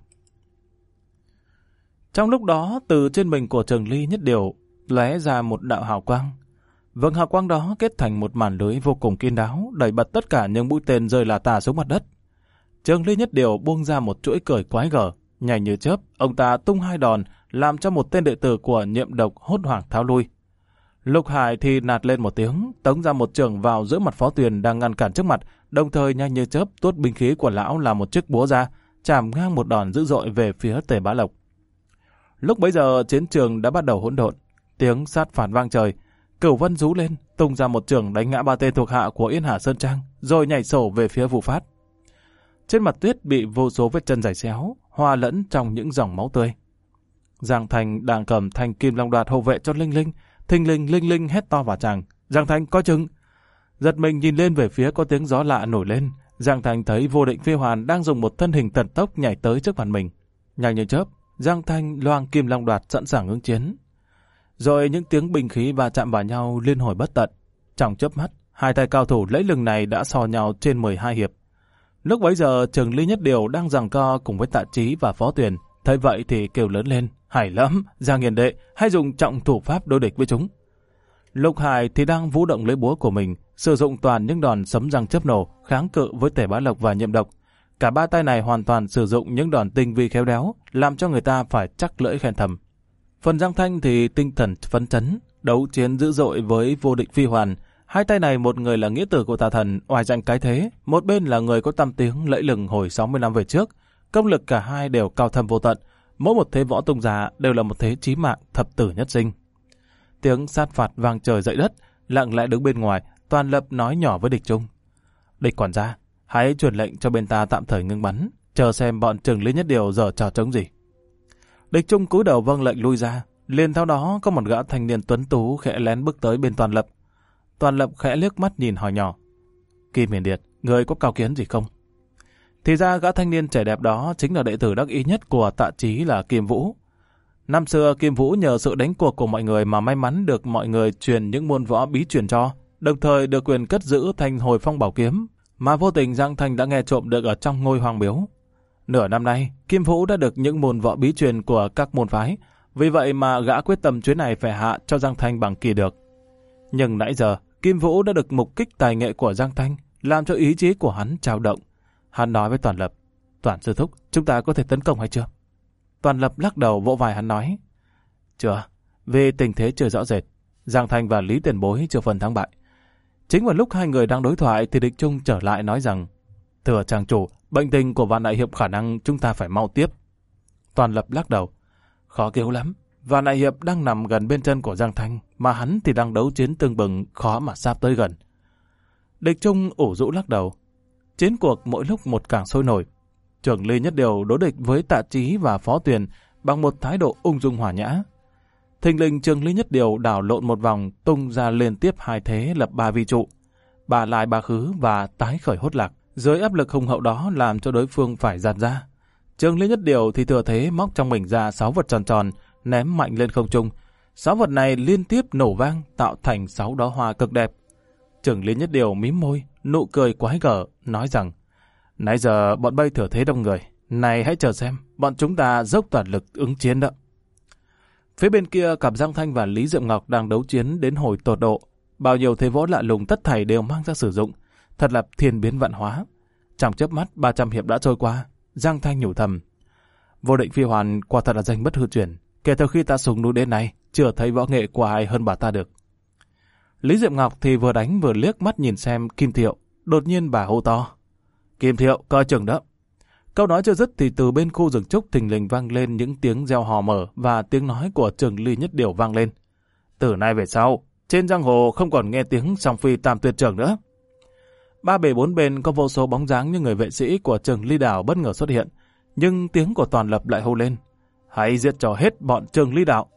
Trong lúc đó, từ trên mình của Trường Ly Nhất Điều lóe ra một đạo hào quang. Vầng hào quang đó kết thành một màn lưới vô cùng kín đáo, đẩy bật tất cả những mũi tên rơi là tà xuống mặt đất. Trường Ly Nhất Điều buông ra một chuỗi cười quái gở, nhảy như chớp, ông ta tung hai đòn, làm cho một tên đệ tử của Nhiệm Độc hốt hoảng tháo lui. Lục Hải thì nạt lên một tiếng, tống ra một chưởng vào giữa mặt Phó Tuyền đang ngăn cản trước mặt, đồng thời nhanh như chớp tuốt binh khí của lão là một chiếc búa ra, chạm ngang một đòn dữ dội về phía Tề Bá Lộc. Lúc bấy giờ chiến trường đã bắt đầu hỗn độn, tiếng sát phạt vang trời. Cửu Vân rú lên, tung ra một chưởng đánh ngã ba tên thuộc hạ của Yên Hà Sơn Trang, rồi nhảy sổ về phía Vu Phát. Trên mặt tuyết bị vô số vết chân rải xéo, hòa lẫn trong những dòng máu tươi. Giang Thành đang cầm thanh kim long đoạt hộ vệ cho Linh Linh, thình lình Linh Linh hét to vào chàng: "Giang Thành coi chừng!" Giật mình nhìn lên về phía có tiếng gió lạ nổi lên, Giang Thành thấy Vô Định Phi Hoàn đang dùng một thân hình thần tốc nhảy tới trước mặt mình. Nhanh như chớp, Giang Thanh loang kim long đoạt sẵn sàng ứng chiến. Rồi những tiếng binh khí va chạm vào nhau liên hồi bất tận. Trong chớp mắt, hai tay cao thủ lẫy lừng này đã so nhau trên mười hai hiệp. Lúc bấy giờ, Trường Ly Nhất Điều đang giằng co cùng với Tạ Chí và Phó Tuyền, thấy vậy thì kêu lớn lên: "Hay lắm, Giang hiền đệ, hãy dùng trọng thủ pháp đối địch với chúng." Lục Hải thì đang vũ động lưỡi búa của mình, sử dụng toàn những đòn sấm răng chớp nổ kháng cự với Tề Bá Lộc và Nhiệm Độc. Cả ba tay này hoàn toàn sử dụng những đòn tinh vi khéo léo, làm cho người ta phải chắc lưỡi khen thầm. Phần Giang Thanh thì tinh thần phấn chấn, đấu chiến dữ dội với Vô Định Phi Hoàn. Hai tay này, một người là nghĩa tử của tà thần oai danh cái thế, một bên là người có tăm tiếng lẫy lừng hồi sáu mươi năm về trước. Công lực cả hai đều cao thâm vô tận, mỗi một thế võ tung ra đều là một thế chí mạng thập tử nhất sinh. Tiếng sát phạt vang trời dậy đất, lặng lẽ đứng bên ngoài, Toàn Lập nói nhỏ với Địch Trung: "Địch quản gia, hãy truyền lệnh cho bên ta tạm thời ngưng bắn, chờ xem bọn Trường Lý Nhất Điều giờ trò trống gì." Địch Trung cúi đầu vâng lệnh lui ra, liền theo đó có một gã thanh niên tuấn tú khẽ lén bước tới bên Toàn Lập. Toàn Lập khẽ liếc mắt nhìn hỏi nhỏ: "Kim Hiền Điệt, người có cao kiến gì không?" Thì ra gã thanh niên trẻ đẹp đó chính là đệ tử đắc ý nhất của Tạ Chí là Kim Vũ. Năm xưa Kim Vũ nhờ sự đánh cuộc của mọi người mà may mắn được mọi người truyền những môn võ bí truyền cho, đồng thời được quyền cất giữ thanh hồi phong bảo kiếm mà vô tình Giang Thanh đã nghe trộm được ở trong ngôi hoàng miếu. Nửa năm nay, Kim Vũ đã được những môn võ bí truyền của các môn phái, vì vậy mà gã quyết tâm chuyến này phải hạ cho Giang Thanh bằng kỳ được. Nhưng nãy giờ, Kim Vũ đã được mục kích tài nghệ của Giang Thanh, làm cho ý chí của hắn trao động. Hắn nói với Toàn Lập: "Toàn sư thúc, chúng ta có thể tấn công hay chưa?" Toàn Lập lắc đầu vỗ vai hắn nói: "Chưa, vì tình thế chưa rõ rệt, Giang Thanh và Lý Tiền Bối chưa phần thắng bại." Chính vào lúc hai người đang đối thoại thì Địch Trung trở lại nói rằng: "Thưa trang chủ, bệnh tình của Vạn Đại Hiệp khả năng chúng ta phải mau tiếp." Toàn Lập lắc đầu: Khó cứu lắm. Và Đại Hiệp đang nằm gần bên chân của Giang Thanh, mà hắn thì đang đấu chiến tương bừng, khó mà sắp tới gần. Địch Trung ủ rũ lắc đầu. Chiến cuộc mỗi lúc một càng sôi nổi. Trưởng Ly Nhất Điều đối địch với Tạ Chí và Phó Tuyền bằng một thái độ ung dung hòa nhã. Thình lình Trưởng Ly Nhất Điều đảo lộn một vòng, tung ra liên tiếp hai thế lập ba vi trụ, bà lại bà khứ và tái khởi hốt lạc. Dưới áp lực hùng hậu đó làm cho đối phương phải giạt ra. Trưởng Ly Nhất Điều thì thừa thế móc trong mình ra sáu vật tròn tròn, ném mạnh lên không trung. Sáu vật này liên tiếp nổ vang, tạo thành sáu đóa hoa cực đẹp. Trưởng Ly Nhất Điều mím môi, nụ cười quái gở, nói rằng: nãy giờ bọn bay thừa thế đông người, này hãy chờ xem, bọn chúng ta dốc toàn lực ứng chiến đó. Phía bên kia, cặp Giang Thanh và Lý Diệm Ngọc đang đấu chiến đến hồi tột độ. Bao nhiêu thế võ lạ lùng tất thảy đều mang ra sử dụng, thật là thiên biến vạn hóa. Trong chớp mắt ba trăm hiệp đã trôi qua, Giang Thanh nhủ thầm: Vô Định Phi Hoàn quả thật là danh bất hư truyền, kể từ khi ta sùng núi đến nay, chưa thấy võ nghệ của ai hơn bà ta được. Lý Diệm Ngọc thì vừa đánh vừa liếc mắt nhìn xem Kim Thiệu, đột nhiên bà hô to: Kim Thiệu, coi chừng đó. Câu nói chưa dứt thì từ bên khu rừng trúc thình lình vang lên những tiếng reo hò mở và tiếng nói của Trưởng Ly Nhất Điều vang lên: từ nay về sau, trên giang hồ không còn nghe tiếng song phi tam tuyệt trưởng nữa. Ba bề bốn bên có vô số bóng dáng như người vệ sĩ của Trưởng Ly Đảo bất ngờ xuất hiện, nhưng tiếng của Toàn Lập lại hô lên: hãy giết cho hết bọn Trưởng Ly Đạo.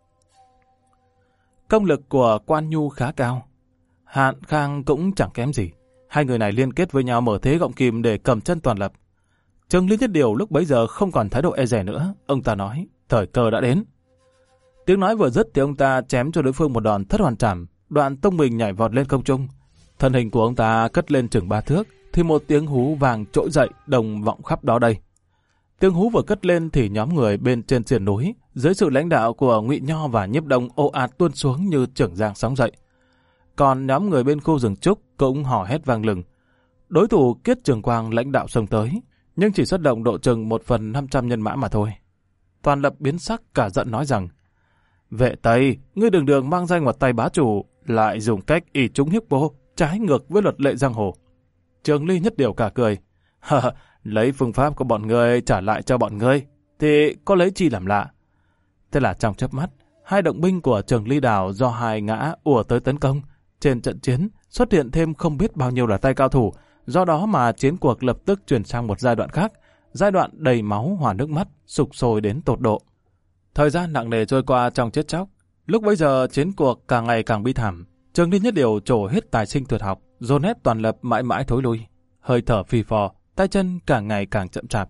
Công lực của Quan Nhu khá cao, Hạn Khang cũng chẳng kém gì. Hai người này liên kết với nhau mở thế gọng kìm để cầm chân Toàn Lập. Trưởng Ly Nhất Điều lúc bấy giờ không còn thái độ e dè nữa, ông ta nói: thời cơ đã đến. Tiếng nói vừa dứt thì ông ta chém cho đối phương một đòn thất hoàn trảm, đoạn tung mình nhảy vọt lên không trung. Thân hình của ông ta cất lên chừng ba thước, thì một tiếng hú vàng trỗi dậy đồng vọng khắp đó đây. Tiếng hú vừa cất lên thì nhóm người bên trên sườn núi, dưới sự lãnh đạo của Ngụy Nho và Nhiếp Đông ồ ạt tuôn xuống như trưởng giang sóng dậy. Còn nhóm người bên khu rừng trúc cũng hò hét vang lừng. Đối thủ Kiết Trường Quang lãnh đạo xông tới, nhưng chỉ xuất động độ chừng một phần năm trăm nhân mã mà thôi. Toàn Lập biến sắc cả giận nói rằng: Vệ Tây, ngươi đường đường mang danh một tay bá chủ, lại dùng cách ỷ trúng hiếp bố, trái ngược với luật lệ giang hồ. Trưởng Ly Nhất Điều cả cười: lấy phương pháp của bọn ngươi trả lại cho bọn ngươi, thì có lấy chi làm lạ. Thế là trong chớp mắt, hai động binh của Trưởng Ly Đảo do hai ngã ùa tới tấn công. Trên trận chiến xuất hiện thêm không biết bao nhiêu là tay cao thủ, do đó mà chiến cuộc lập tức chuyển sang một giai đoạn khác, giai đoạn đầy máu hòa nước mắt, sục sôi đến tột độ. Thời gian nặng nề trôi qua trong chết chóc. Lúc bấy giờ chiến cuộc càng ngày càng bi thảm. Trưởng Ly Nhất Điều trổ hết tài sinh tuyệt học, dồn ép Toàn Lập mãi mãi thối lui, hơi thở phì phò, tay chân càng ngày càng chậm chạp.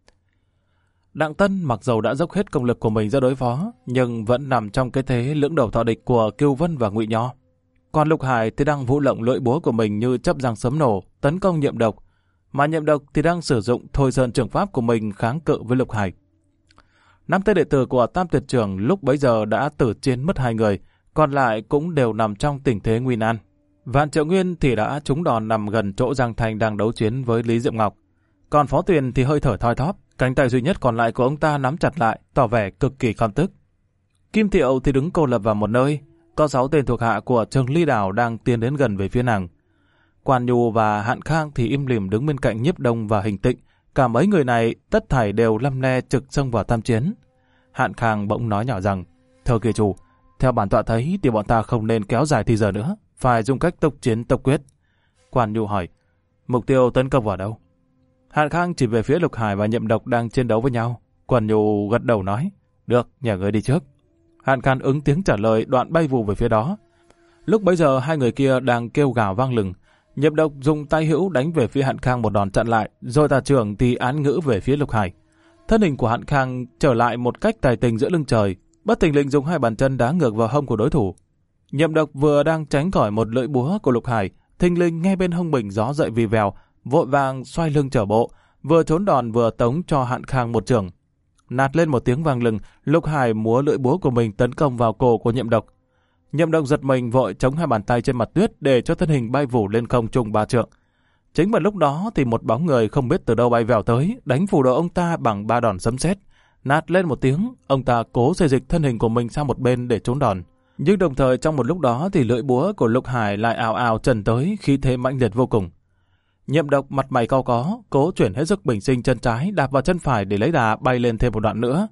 Đặng Tân mặc dầu đã dốc hết công lực của mình ra đối phó, nhưng vẫn nằm trong cái thế lưỡng đầu thọ địch của Cưu Vân và Ngụy Nho. Còn Lục Hải thì đang vũ lộng lưỡi búa của mình như chấp răng sấm nổ, tấn công Nhiệm Độc, mà Nhiệm Độc thì đang sử dụng Thôi Sơn trường pháp của mình kháng cự với Lục Hải. Năm tên đệ tử của Tam Tuyệt Trưởng lúc bấy giờ đã tử chiến mất hai người, còn lại cũng đều nằm trong tình thế nguy nan. Vạn Triệu Nguyên thì đã trúng đòn nằm gần chỗ Giang Thanh đang đấu chiến với Lý Diệm Ngọc. Còn Phó Tuyền thì hơi thở thoi thóp, cánh tay duy nhất còn lại của ông ta nắm chặt lại, tỏ vẻ cực kỳ căm tức. Kim Thiệu thì đứng cô lập vào một nơi, có sáu tên thuộc hạ của Trưởng Ly Đảo đang tiến đến gần về phía nàng. Quan Nhu và Hạn Khang thì im lìm đứng bên cạnh Nhiếp Đông và Hình Tịnh. Cả mấy người này tất thảy đều lăm le trực xông vào tam chiến. Hạn Khang bỗng nói nhỏ rằng: thưa kỳ chủ, theo bản tọa thấy thì bọn ta không nên kéo dài thì giờ nữa, phải dùng cách tốc chiến tốc quyết. Quan Nhu hỏi: mục tiêu tấn công vào đâu? Hạn Khang chỉ về phía Lục Hải và Nhiệm Độc đang chiến đấu với nhau. Quan Nhu gật đầu nói: được, nhờ người đi trước. Hạn Khang ứng tiếng trả lời, đoạn bay vù về phía đó. Lúc bấy giờ hai người kia đang kêu gào vang lừng. Nhiệm Độc dùng tay hữu đánh về phía Hạn Khang một đòn chặn lại, rồi tà trưởng thì án ngữ về phía Lục Hải. Thân hình của Hạn Khang trở lại một cách tài tình giữa lưng trời, bất thình lình dùng hai bàn chân đá ngược vào hông của đối thủ. Nhiệm Độc vừa đang tránh khỏi một lưỡi búa của Lục Hải, thình lình nghe bên hông mình gió dậy vì vèo, vội vàng xoay lưng trở bộ, vừa trốn đòn vừa tống cho Hạn Khang một chưởng. Nạt lên một tiếng vang lừng, Lục Hải múa lưỡi búa của mình tấn công vào cổ của Nhiệm Độc. Nhiệm Độc giật mình vội chống hai bàn tay trên mặt tuyết để cho thân hình bay vù lên không trung ba trượng. Chính vào lúc đó thì một bóng người không biết từ đâu bay vèo tới, đánh phủ đầu ông ta bằng ba đòn sấm sét. Nạt lên một tiếng, ông ta cố xê dịch thân hình của mình sang một bên để trốn đòn. Nhưng đồng thời trong một lúc đó thì lưỡi búa của Lục Hải lại ào ào trần tới, khí thế mãnh liệt vô cùng. Nhiệm Độc mặt mày cau có, cố chuyển hết sức bình sinh chân trái đạp vào chân phải để lấy đà bay lên thêm một đoạn nữa.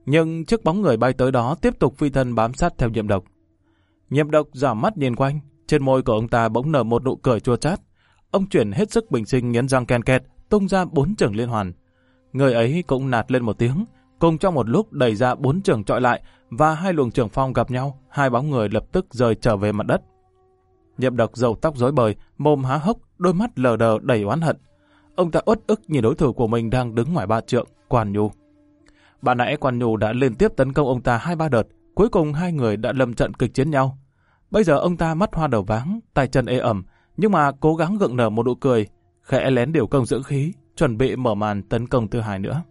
Nhưng chiếc bóng người bay tới đó tiếp tục phi thân bám sát theo Nhiệm Độc. Nhiệm Độc dõi mắt nhìn quanh, trên môi của ông ta bỗng nở một nụ cười chua chát. Ông chuyển hết sức bình sinh nghiến răng ken két, tung ra bốn chưởng liên hoàn. Người ấy cũng nạt lên một tiếng, cùng trong một lúc đẩy ra bốn chưởng chọi lại và hai luồng chưởng phong gặp nhau, hai bóng người lập tức rơi trở về mặt đất. Nhiệm Độc râu tóc rối bời, mồm há hốc, đôi mắt lờ đờ đầy oán hận. Ông ta uất ức nhìn đối thủ của mình đang đứng ngoài ba trượng, Quan Nhu. Ban nãy Quan Nhu đã liên tiếp tấn công ông ta hai ba đợt, cuối cùng hai người đã lâm trận kịch chiến nhau. Bây giờ ông ta mắt hoa đầu váng, tay chân ê ẩm, nhưng mà cố gắng gượng nở một nụ cười, khẽ lén điều công dưỡng khí, chuẩn bị mở màn tấn công thứ hai nữa.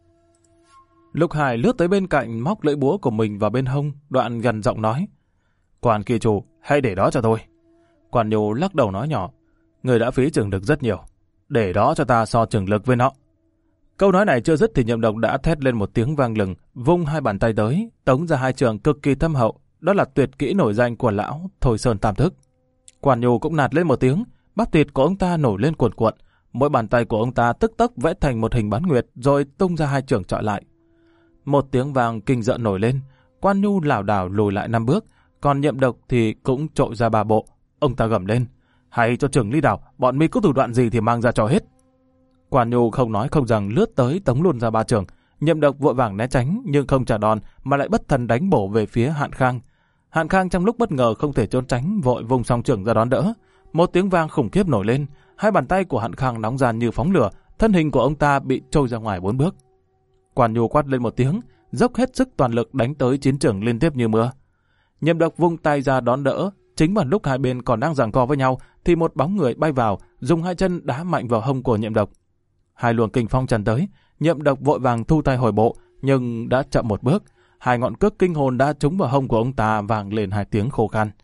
Lục Hải lướt tới bên cạnh, móc lưỡi búa của mình vào bên hông, đoạn gần giọng nói: Quan kỳ chủ, hãy để đó cho tôi. Quan Nhu lắc đầu nói nhỏ: Người đã phí trường lực rất nhiều, để đó cho ta so trường lực với nó. Câu nói này chưa dứt thì Nhiệm Độc đã thét lên một tiếng vang lừng, vung hai bàn tay tới, tống ra hai trường cực kỳ thâm hậu, đó là tuyệt kỹ nổi danh của lão Thôi Sơn Tam Thức. Quan Nhu cũng nạt lên một tiếng, bắp thịt của ông ta nổi lên cuộn cuộn, mỗi bàn tay của ông ta tức tốc vẽ thành một hình bán nguyệt, rồi tung ra hai trường chọi lại. Một tiếng vang kinh rợn nổi lên, Quan Nhu lảo đảo lùi lại năm bước, còn Nhiệm Độc thì cũng trội ra ba bộ. Ông ta gầm lên: Hay cho trưởng Ly Đảo, bọn mi có thủ đoạn gì thì mang ra cho hết. Quan Nhu không nói không rằng lướt tới tống luôn ra ba trường. Nhiệm Độc vội vàng né tránh nhưng không trả đòn mà lại bất thần đánh bổ về phía Hạn Khang. Hạn Khang trong lúc bất ngờ không thể trốn tránh, vội vùng song trường ra đón đỡ. Một tiếng vang khủng khiếp nổi lên, hai bàn tay của Hạn Khang nóng gian như phóng lửa, thân hình của ông ta bị trôi ra ngoài bốn bước. Quan Nhu quát lên một tiếng, dốc hết sức toàn lực đánh tới chín trường liên tiếp như mưa. Nhiệm Độc vung tay ra đón đỡ, chính vào lúc hai bên còn đang giằng co với nhau thì một bóng người bay vào, dùng hai chân đá mạnh vào hông của Nhiệm Độc. Hai luồng kình phong tràn tới, Nhiệm Độc vội vàng thu tay hồi bộ, nhưng đã chậm một bước, hai ngọn cước kinh hồn đã trúng vào hông của ông ta, vang lên hai tiếng khô khan.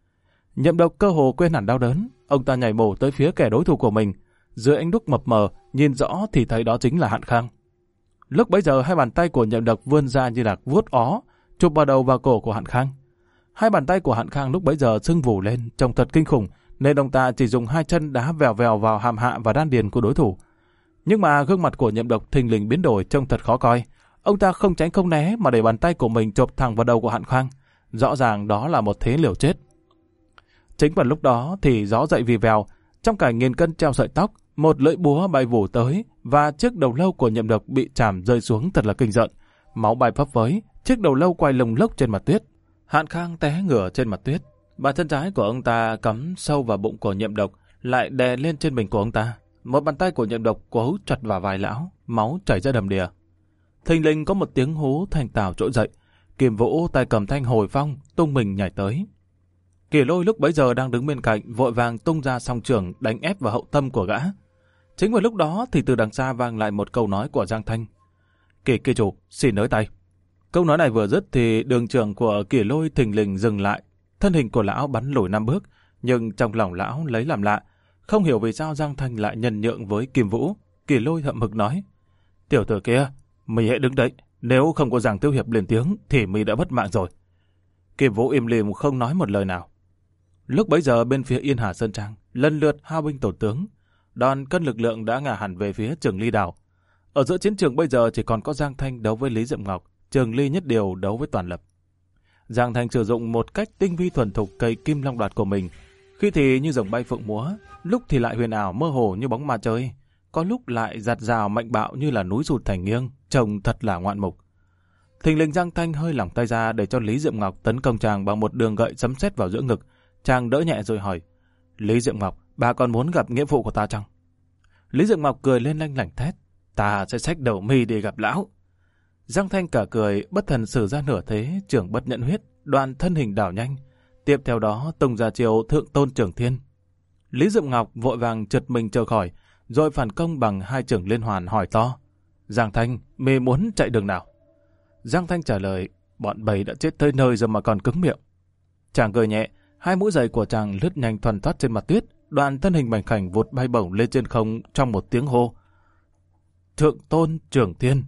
Nhiệm Độc cơ hồ quên hẳn đau đớn, ông ta nhảy bổ tới phía kẻ đối thủ của mình. Dưới ánh đuốc mập mờ, nhìn rõ thì thấy đó chính là Hạn Khang. Lúc bấy giờ hai bàn tay của Nhiệm Độc vươn ra như là vuốt ó, chụp vào đầu và cổ của Hạn Khang. Hai bàn tay của Hạn Khang lúc bấy giờ sưng vù lên, trông thật kinh khủng, nên ông ta chỉ dùng hai chân đá vèo vèo vào hàm hạ và đan điền của đối thủ. Nhưng mà gương mặt của Nhiệm Độc thình lình biến đổi, trông thật khó coi. Ông ta không tránh không né mà để bàn tay của mình chộp thẳng vào đầu của Hạn Khang. Rõ ràng đó là một thế liều chết. Chính vào lúc đó thì gió dậy vì vèo, trong cảnh nghìn cân treo sợi tóc, một lưỡi búa bay vù tới và chiếc đầu lâu của Nhiệm Độc bị chạm rơi xuống thật là kinh rợn. Máu bay phấp phới, chiếc đầu lâu quay lồng lốc trên mặt tuyết. Hạn Khang té ngửa trên mặt tuyết, bàn chân trái của ông ta cắm sâu vào bụng của Nhiệm Độc, lại đè lên trên mình của ông ta. Một bàn tay của Nhiệm Độc quấu chặt vào vai lão, máu chảy ra đầm đìa. Thình lình có một tiếng hú thanh tào trỗi dậy, Kiềm Vũ tay cầm thanh hồi phong tung mình nhảy tới. Kỷ Lôi lúc bấy giờ đang đứng bên cạnh, vội vàng tung ra song trường đánh ép vào hậu tâm của gã. Chính vào lúc đó thì từ đằng xa vang lại một câu nói của Giang Thanh: Kỷ kỳ chủ, xin nới tay. Câu nói này vừa dứt thì đường trường của Kỷ Lôi thình lình dừng lại, thân hình của lão bắn lùi năm bước, nhưng trong lòng lão lấy làm lạ, không hiểu vì sao Giang Thanh lại nhân nhượng với Kim Vũ. Kỷ Lôi hậm hực nói: Tiểu tử kia, mày hãy đứng đấy, nếu không có Giang Tiêu Hiệp lên tiếng thì mày đã mất mạng rồi. Kim Vũ im lìm không nói một lời nào. Lúc bấy giờ bên phía Yên Hà Sơn Trang lần lượt hao binh tổn tướng, đoàn cân lực lượng đã ngả hẳn về phía Trường Ly Đảo. Ở giữa chiến trường bây giờ chỉ còn có Giang Thanh đấu với Lý Diệm Ngọc, Trường Ly Nhất Điều đấu với Toàn Lập. Giang Thanh sử dụng một cách tinh vi thuần thục cây kim long đoạt của mình, khi thì như rồng bay phượng múa, lúc thì lại huyền ảo mơ hồ như bóng ma chơi, có lúc lại giạt rào mạnh bạo như là núi sụt thành nghiêng, trông thật là ngoạn mục. Thình lình Giang Thanh hơi lỏng tay ra để cho Lý Diệm Ngọc tấn công chàng bằng một đường gậy sấm sét vào giữa ngực. Chàng đỡ nhẹ rồi hỏi: Lý Diệm Ngọc, bà còn muốn gặp nghĩa phụ của ta chăng? Lý Diệm Ngọc cười lên lanh lảnh thét: Ta sẽ xách đầu mi để gặp lão. Giang Thanh cả cười, bất thần sử ra nửa thế trưởng bất nhận huyết, đoạn thân hình đảo nhanh, tiếp theo đó tung ra chiều thượng tôn Trường Thiên. Lý Diệm Ngọc vội vàng trượt mình trở khỏi, rồi phản công bằng hai trưởng liên hoàn, hỏi to: Giang Thanh, mê muốn chạy đường nào? Giang Thanh trả lời: Bọn bầy đã chết tới nơi rồi mà còn cứng miệng. Chàng cười nhẹ, hai mũi giày của chàng lướt nhanh thoăn thoắt trên mặt tuyết, đoạn thân hình mảnh khảnh vụt bay bổng lên trên không trong một tiếng hô: Thượng tôn Trường Thiên.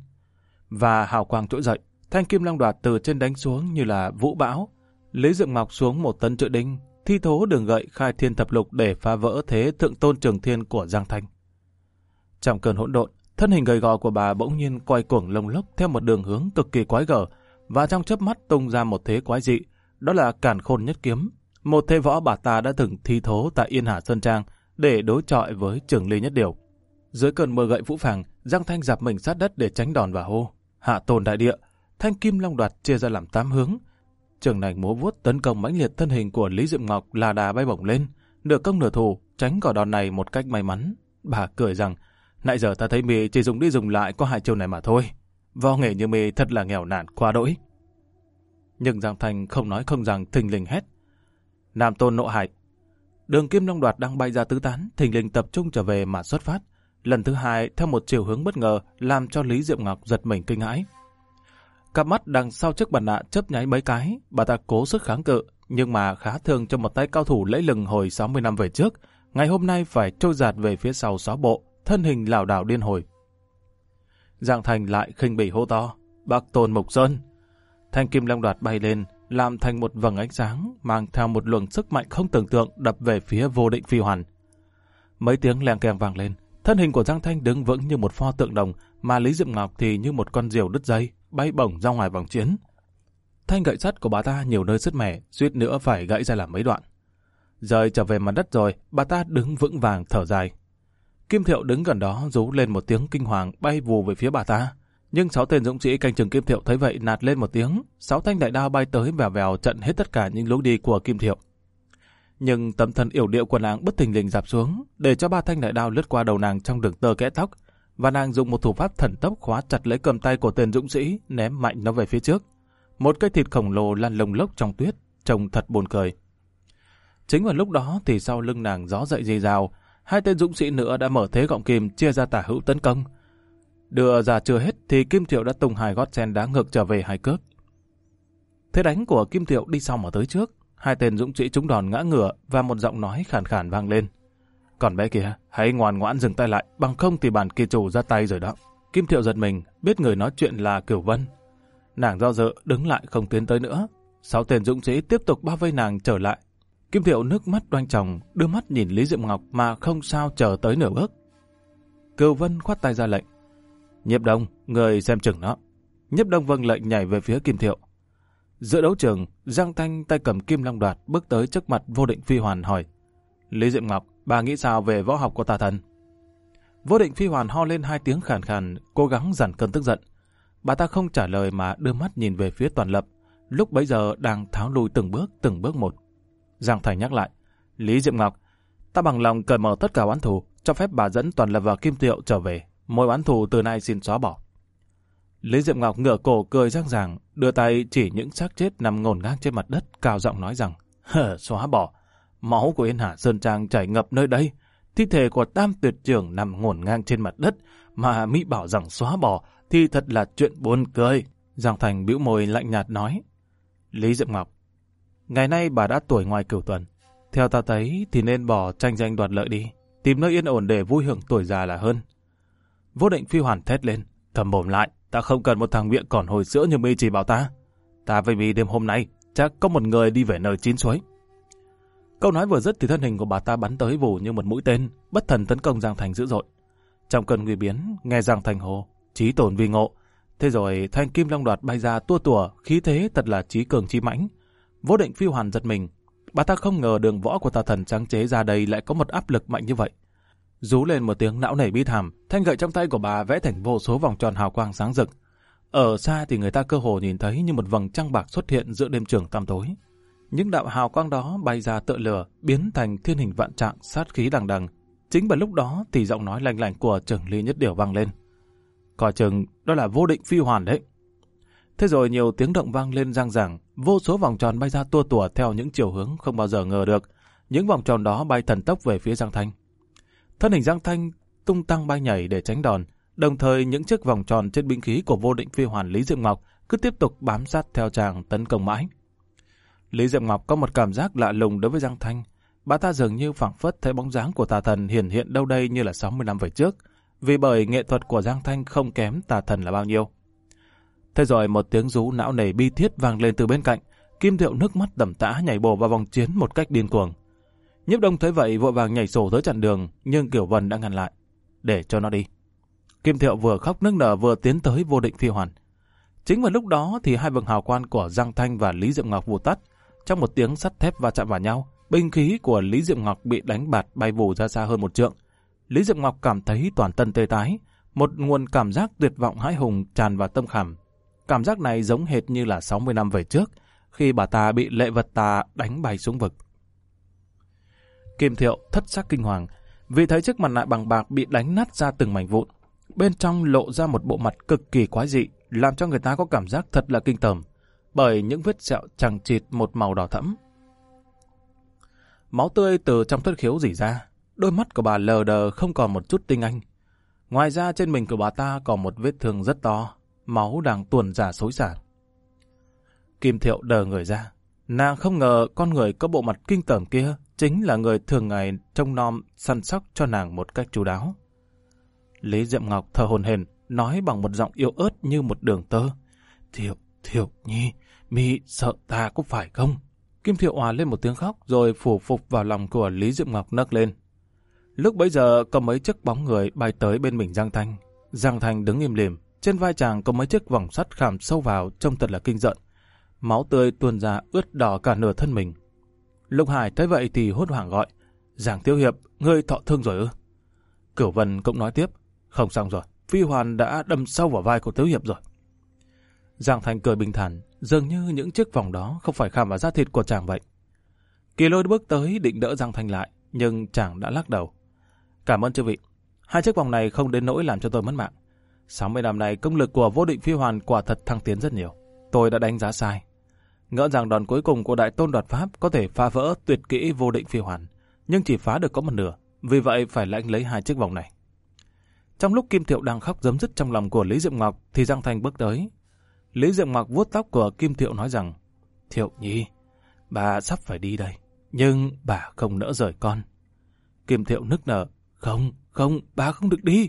Và hào quang trỗi dậy, thanh kim long đoạt từ trên đánh xuống như là vũ bão. Lý Diệm Ngọc xuống một tấn trự đinh, thi thố đường gậy khai thiên thập lục để phá vỡ thế thượng tôn Trường Thiên của Giang Thanh. Trong cơn hỗn độn, Thân hình gầy gò của bà bỗng nhiên quay cuồng lông lốc theo một đường hướng cực kỳ quái gở, và trong chớp mắt tung ra một thế quái dị, đó là Càn Khôn Nhất Kiếm, một thế võ bà ta đã từng thi thố tại Yên Hà Sơn Trang để đối chọi với Trường Ly Nhất Điều. Dưới cơn mưa gậy vũ phàng, Giang Thanh giạp mình sát đất để tránh đòn và hô: Hạ Tồn đại địa! Thanh kim long đoạt chia ra làm tám hướng. Trường nành múa vuốt tấn công mãnh liệt. Thân hình của Lý Diệm Ngọc là đà bay bổng lên, nửa công nửa thủ, tránh khỏi đòn này một cách may mắn. Bà cười rằng: nãy giờ ta thấy mì chỉ dùng đi dùng lại có hai chiêu này mà thôi. Võ nghệ như mì thật là nghèo nàn quá đỗi. Nhưng Giang Thanh không nói không rằng, thình lình hét: Nam Tôn nộ hại! Đường kim long đoạt đang bay ra tứ tán, thình lình tập trung trở về mà xuất phát. Lần thứ hai theo một chiều hướng bất ngờ, làm cho Lý Diệm Ngọc giật mình kinh hãi. Cặp mắt đằng sau chiếc mặt nạ chớp nháy mấy cái, bà ta cố sức kháng cự, nhưng mà khá thương cho một tay cao thủ lẫy lừng hồi sáu mươi năm về trước, ngày hôm nay phải trôi dạt về phía sau xóa bộ, thân hình lảo đảo điên hồi. Giang Thành lại khinh bỉ hô to: Bắc Tôn Mục Sơn! Thanh kim long đoạt bay lên, làm thành một vầng ánh sáng, mang theo một luồng sức mạnh không tưởng tượng đập về phía Vô Định Phi Hoàn. Mấy tiếng leng keng vang lên, thân hình của Giang Thanh đứng vững như một pho tượng đồng, mà Lý Diệm Ngọc thì như một con diều đứt dây, bay bổng ra ngoài vòng chiến. Thanh gậy sắt của bà ta nhiều nơi sứt mẻ, suýt nữa phải gãy ra làm mấy đoạn. Rời trở về mặt đất rồi, bà ta đứng vững vàng thở dài. Kim Thiệu đứng gần đó rú lên một tiếng kinh hoàng, bay vù về phía bà ta. Nhưng sáu tên dũng sĩ canh chừng Kim Thiệu thấy vậy nạt lên một tiếng, sáu thanh đại đao bay tới vèo vèo chặn hết tất cả những lối đi của Kim Thiệu. Nhưng tấm thân yểu điệu của nàng bất thình lình dạp xuống, để cho ba thanh đại đao lướt qua đầu nàng trong đường tơ kẽ tóc, và nàng dùng một thủ pháp thần tốc khóa chặt lấy cầm tay của tên dũng sĩ, ném mạnh nó về phía trước. Một cây thịt khổng lồ lăn lồng lốc trong tuyết, trông thật buồn cười. Chính vào lúc đó thì sau lưng nàng gió dậy rì rào, hai tên dũng sĩ nữa đã mở thế gọng kìm chia ra tả hữu tấn công. Đưa ra chưa hết thì Kim Thiệu đã tung hai gót sen đá ngược trở về hai cước. Thế đánh của Kim Thiệu đi sau mà tới trước, hai tên dũng sĩ trúng đòn ngã ngửa và một giọng nói khàn khàn vang lên: Còn bé kìa, hãy ngoan ngoãn dừng tay lại, bằng không thì bản kỳ chủ ra tay rồi đó. Kim Thiệu giật mình, biết người nói chuyện là Cửu Vân. Nàng do dự đứng lại không tiến tới nữa. Sáu tên dũng sĩ tiếp tục bao vây nàng trở lại. Kim Thiệu nước mắt đoanh tròng, đưa mắt nhìn Lý Diệm Ngọc mà không sao chờ tới nửa bước. Cửu Vân khoát tay ra lệnh: Nhiếp Đông, người xem chừng nó. Nhiếp Đông vâng lệnh nhảy về phía Kim Thiệu. Giữa đấu trường, Giang Thanh tay cầm kim long đoạt bước tới trước mặt Vô Định Phi Hoàn hỏi: Lý Diệm Ngọc, bà nghĩ sao về võ học của tà thần? Vô Định Phi Hoàn ho lên hai tiếng khàn khàn, cố gắng dằn cơn tức giận. Bà ta không trả lời mà đưa mắt nhìn về phía Toàn Lập, lúc bấy giờ đang tháo lùi từng bước từng bước một. Giang Thành nhắc lại: Lý Diệm Ngọc, ta bằng lòng cởi mở tất cả oán thù, cho phép bà dẫn Toàn Lập và Kim Thiệu trở về, mỗi oán thù từ nay xin xóa bỏ. Lý Diệm Ngọc ngửa cổ cười răng ràng, đưa tay chỉ những xác chết nằm ngổn ngang trên mặt đất, cao giọng nói rằng: Hờ, xóa bỏ? Máu của Yên Hà Sơn Trang chảy ngập nơi đây, thi thể của Tam Tuyệt Trưởng nằm ngổn ngang trên mặt đất, mà Mỹ bảo rằng xóa bỏ thì thật là chuyện buồn cười. Giang Thành bĩu môi lạnh nhạt nói: Lý Diệm Ngọc, ngày nay bà đã tuổi ngoài cửu tuần, theo ta thấy thì nên bỏ tranh danh đoạt lợi đi, tìm nơi yên ổn để vui hưởng tuổi già là hơn. Vô Định Phi Hoàn thét lên: Cầm mồm lại, ta không cần một thằng miệng còn hồi sữa như mi chỉ bảo ta. Ta với mi đêm hôm nay chắc có một người đi về nơi chín suối. Câu nói vừa dứt thì thân hình của bà ta bắn tới vù như một mũi tên, bất thần tấn công Giang Thành dữ dội. Trong cơn nguy biến, nghe Giang Thành hô: Chí tổn vi ngộ. Thế rồi thanh kim long đoạt bay ra tua tủa, khí thế thật là chí cường chí mãnh. Vô Định Phi Hoàn giật mình, bà ta không ngờ đường võ của tà thần sáng chế ra đây lại có một áp lực mạnh như vậy. Rú lên một tiếng não nảy bi thảm, thanh gậy trong tay của bà vẽ thành vô số vòng tròn hào quang sáng rực. Ở xa thì người ta cơ hồ nhìn thấy như một vầng trăng bạc xuất hiện giữa đêm trường tăm tối. Những đạo hào quang đó bay ra tựa lửa, biến thành thiên hình vạn trạng, sát khí đằng đằng. Chính vào lúc đó thì giọng nói lanh lảnh của Trường Ly Nhất Điều vang lên: Coi chừng đó là Vô Định Phi Hoàn đấy. Thế rồi nhiều tiếng động vang lên răng ràng, vô số vòng tròn bay ra tua tủa theo những chiều hướng không bao giờ ngờ được. Những vòng tròn đó bay thần tốc về phía Giang Thanh. Thân hình Giang Thanh tung tăng bay nhảy để tránh đòn, đồng thời những chiếc vòng tròn trên binh khí của Vô Định Phi Hoàn Lý Diệm Ngọc cứ tiếp tục bám sát theo chàng tấn công mãi. Lý Diệm Ngọc có một cảm giác lạ lùng đối với Giang Thanh. Bà ta dường như phảng phất thấy bóng dáng của tà thần hiển hiện đâu đây như là sáu mươi năm về trước, vì bởi nghệ thuật của Giang Thanh không kém tà thần là bao nhiêu. Thế rồi một tiếng rú não nề bi thiết vang lên từ bên cạnh, Kim Thiệu nước mắt đầm tã nhảy bổ vào vòng chiến một cách điên cuồng. Nhiếp Đông thấy vậy vội vàng nhảy sổ tới chặn đường, nhưng Cửu Vân đã ngăn lại: Để cho nó đi. Kim Thiệu vừa khóc nức nở vừa tiến tới Vô Định Phi Hoàn. Chính vào lúc đó thì hai vầng hào quang của Giang Thanh và Lý Diệm Ngọc vụt tắt. Trong một tiếng sắt thép va chạm vào nhau, binh khí của Lý Diệm Ngọc bị đánh bạt bay vù ra xa hơn một trượng. Lý Diệm Ngọc cảm thấy toàn thân tê tái, một nguồn cảm giác tuyệt vọng hãi hùng tràn vào tâm khảm. Cảm giác này giống hệt như là sáu mươi năm về trước, khi bà ta bị lệ vật tà đánh bay xuống vực. Kim Thiệu thất sắc kinh hoàng, vì thấy chiếc mặt nạ bằng bạc bị đánh nát ra từng mảnh vụn. Bên trong lộ ra một bộ mặt cực kỳ quái dị, làm cho người ta có cảm giác thật là kinh tởm, bởi những vết sẹo chằng chịt một màu đỏ thẫm. Máu tươi từ trong thất khiếu rỉ ra, đôi mắt của bà lờ đờ không còn một chút tinh anh. Ngoài ra trên mình của bà ta còn một vết thương rất to, máu đang tuôn ra xối xả. Kim Thiệu đờ người ra, nàng không ngờ con người có bộ mặt kinh tởm kia chính là người thường ngày trông nom săn sóc cho nàng một cách chu đáo. Lý Diệm Ngọc thở hổn hển nói bằng một giọng yếu ớt như một đường tơ: Thiệu, Thiệu Nhi, mi sợ ta có phải không? Kim Thiệu òa lên một tiếng khóc rồi phủ phục vào lòng của Lý Diệm Ngọc nấc lên. Lúc bấy giờ có mấy chiếc bóng người bay tới bên mình Giang Thanh. Giang Thanh đứng im lìm, trên vai chàng có mấy chiếc vòng sắt khảm sâu vào, trông thật là kinh rợn. Máu tươi tuôn ra ướt đỏ cả nửa thân mình. Lục Hải thấy vậy thì hốt hoảng gọi: Giang Thiếu Hiệp, ngươi thọ thương rồi ư? Cửu Vân cũng nói tiếp: Không xong rồi, Phi Hoàn đã đâm sâu vào vai của Thiếu Hiệp rồi. Giang Thanh cười bình thản, dường như những chiếc vòng đó không phải khảm vào da thịt của chàng vậy. Kỳ Lôi bước tới định đỡ Giang Thanh lại, nhưng chàng đã lắc đầu. Cảm ơn chư vị, hai chiếc vòng này không đến nỗi làm cho tôi mất mạng. sáu mươi năm nay công lực của Vô Định Phi Hoàn quả thật thăng tiến rất nhiều. Tôi đã đánh giá sai. Ngỡ rằng đòn cuối cùng của Đại Tôn Đoạt Pháp có thể phá vỡ tuyệt kỹ Vô Định Phi Hoàn, nhưng chỉ phá được có một nửa, vì vậy phải lãnh lấy hai chiếc vòng này. Trong lúc Kim Thiệu đang khóc giấm dứt trong lòng của Lý Diệm Ngọc thì Giang Thanh bước tới. Lý Diệm Ngọc vuốt tóc của Kim Thiệu nói rằng: Thiệu Nhi, bà sắp phải đi đây, nhưng bà không nỡ rời con. Kim Thiệu nức nở: Không, không, bà không được đi.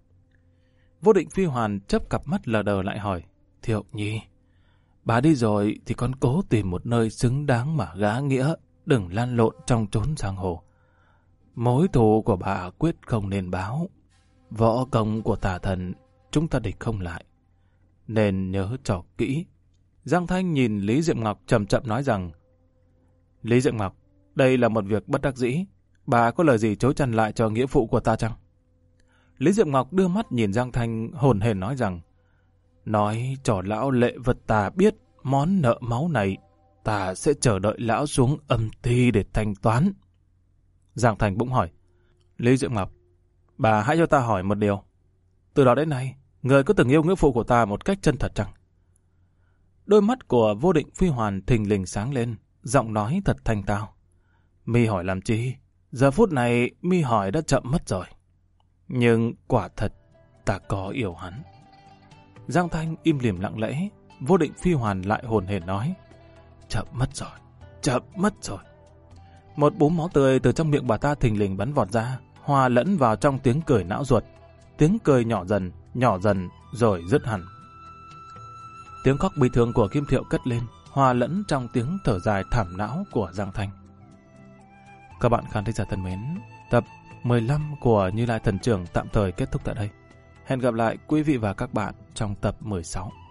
Vô Định Phi Hoàn chớp cặp mắt lờ đờ lại hỏi: Thiệu Nhi, bà đi rồi thì con cố tìm một nơi xứng đáng mà gá nghĩa, đừng lan lộn trong chốn giang hồ. Mối thù của bà quyết không nên báo. Võ công của tà thần chúng ta địch không lại, nên nhớ cho kỹ. Giang Thanh nhìn Lý Diệm Ngọc chậm chậm nói rằng: Lý Diệm Ngọc, đây là một việc bất đắc dĩ. Bà có lời gì chối chăn lại cho nghĩa phụ của ta chăng? Lý Diệm Ngọc đưa mắt nhìn Giang Thanh hồn hển nói rằng: Nói cho lão lệ vật tà biết món nợ máu này, ta sẽ chờ đợi lão xuống âm ti để thanh toán. Giang Thanh bỗng hỏi: Lý Diệm Ngọc, bà hãy cho ta hỏi một điều. Từ đó đến nay, người có từng yêu nghĩa phụ của ta một cách chân thật chăng? Đôi mắt của Vô Định Phi Hoàn thình lình sáng lên, giọng nói thật thanh tao: Mi hỏi làm chi? Giờ phút này mi hỏi đã chậm mất rồi. Nhưng quả thật ta có yêu hắn. Giang Thanh im lìm lặng lẽ. Vô Định Phi Hoàn lại hồn hển nói: Chậm mất rồi, chậm mất rồi. Một búng máu tươi từ trong miệng bà ta thình lình bắn vọt ra, hòa lẫn vào trong tiếng cười não ruột. Tiếng cười nhỏ dần, nhỏ dần rồi dứt hẳn. Tiếng khóc bi thương của Kim Thiệu cất lên, hòa lẫn trong tiếng thở dài thảm não của Giang Thanh. Các bạn khán thính giả thân mến, tập mười lăm của Như Lai Thần Trưởng tạm thời kết thúc tại đây. Hẹn gặp lại quý vị và các bạn trong tập mười sáu.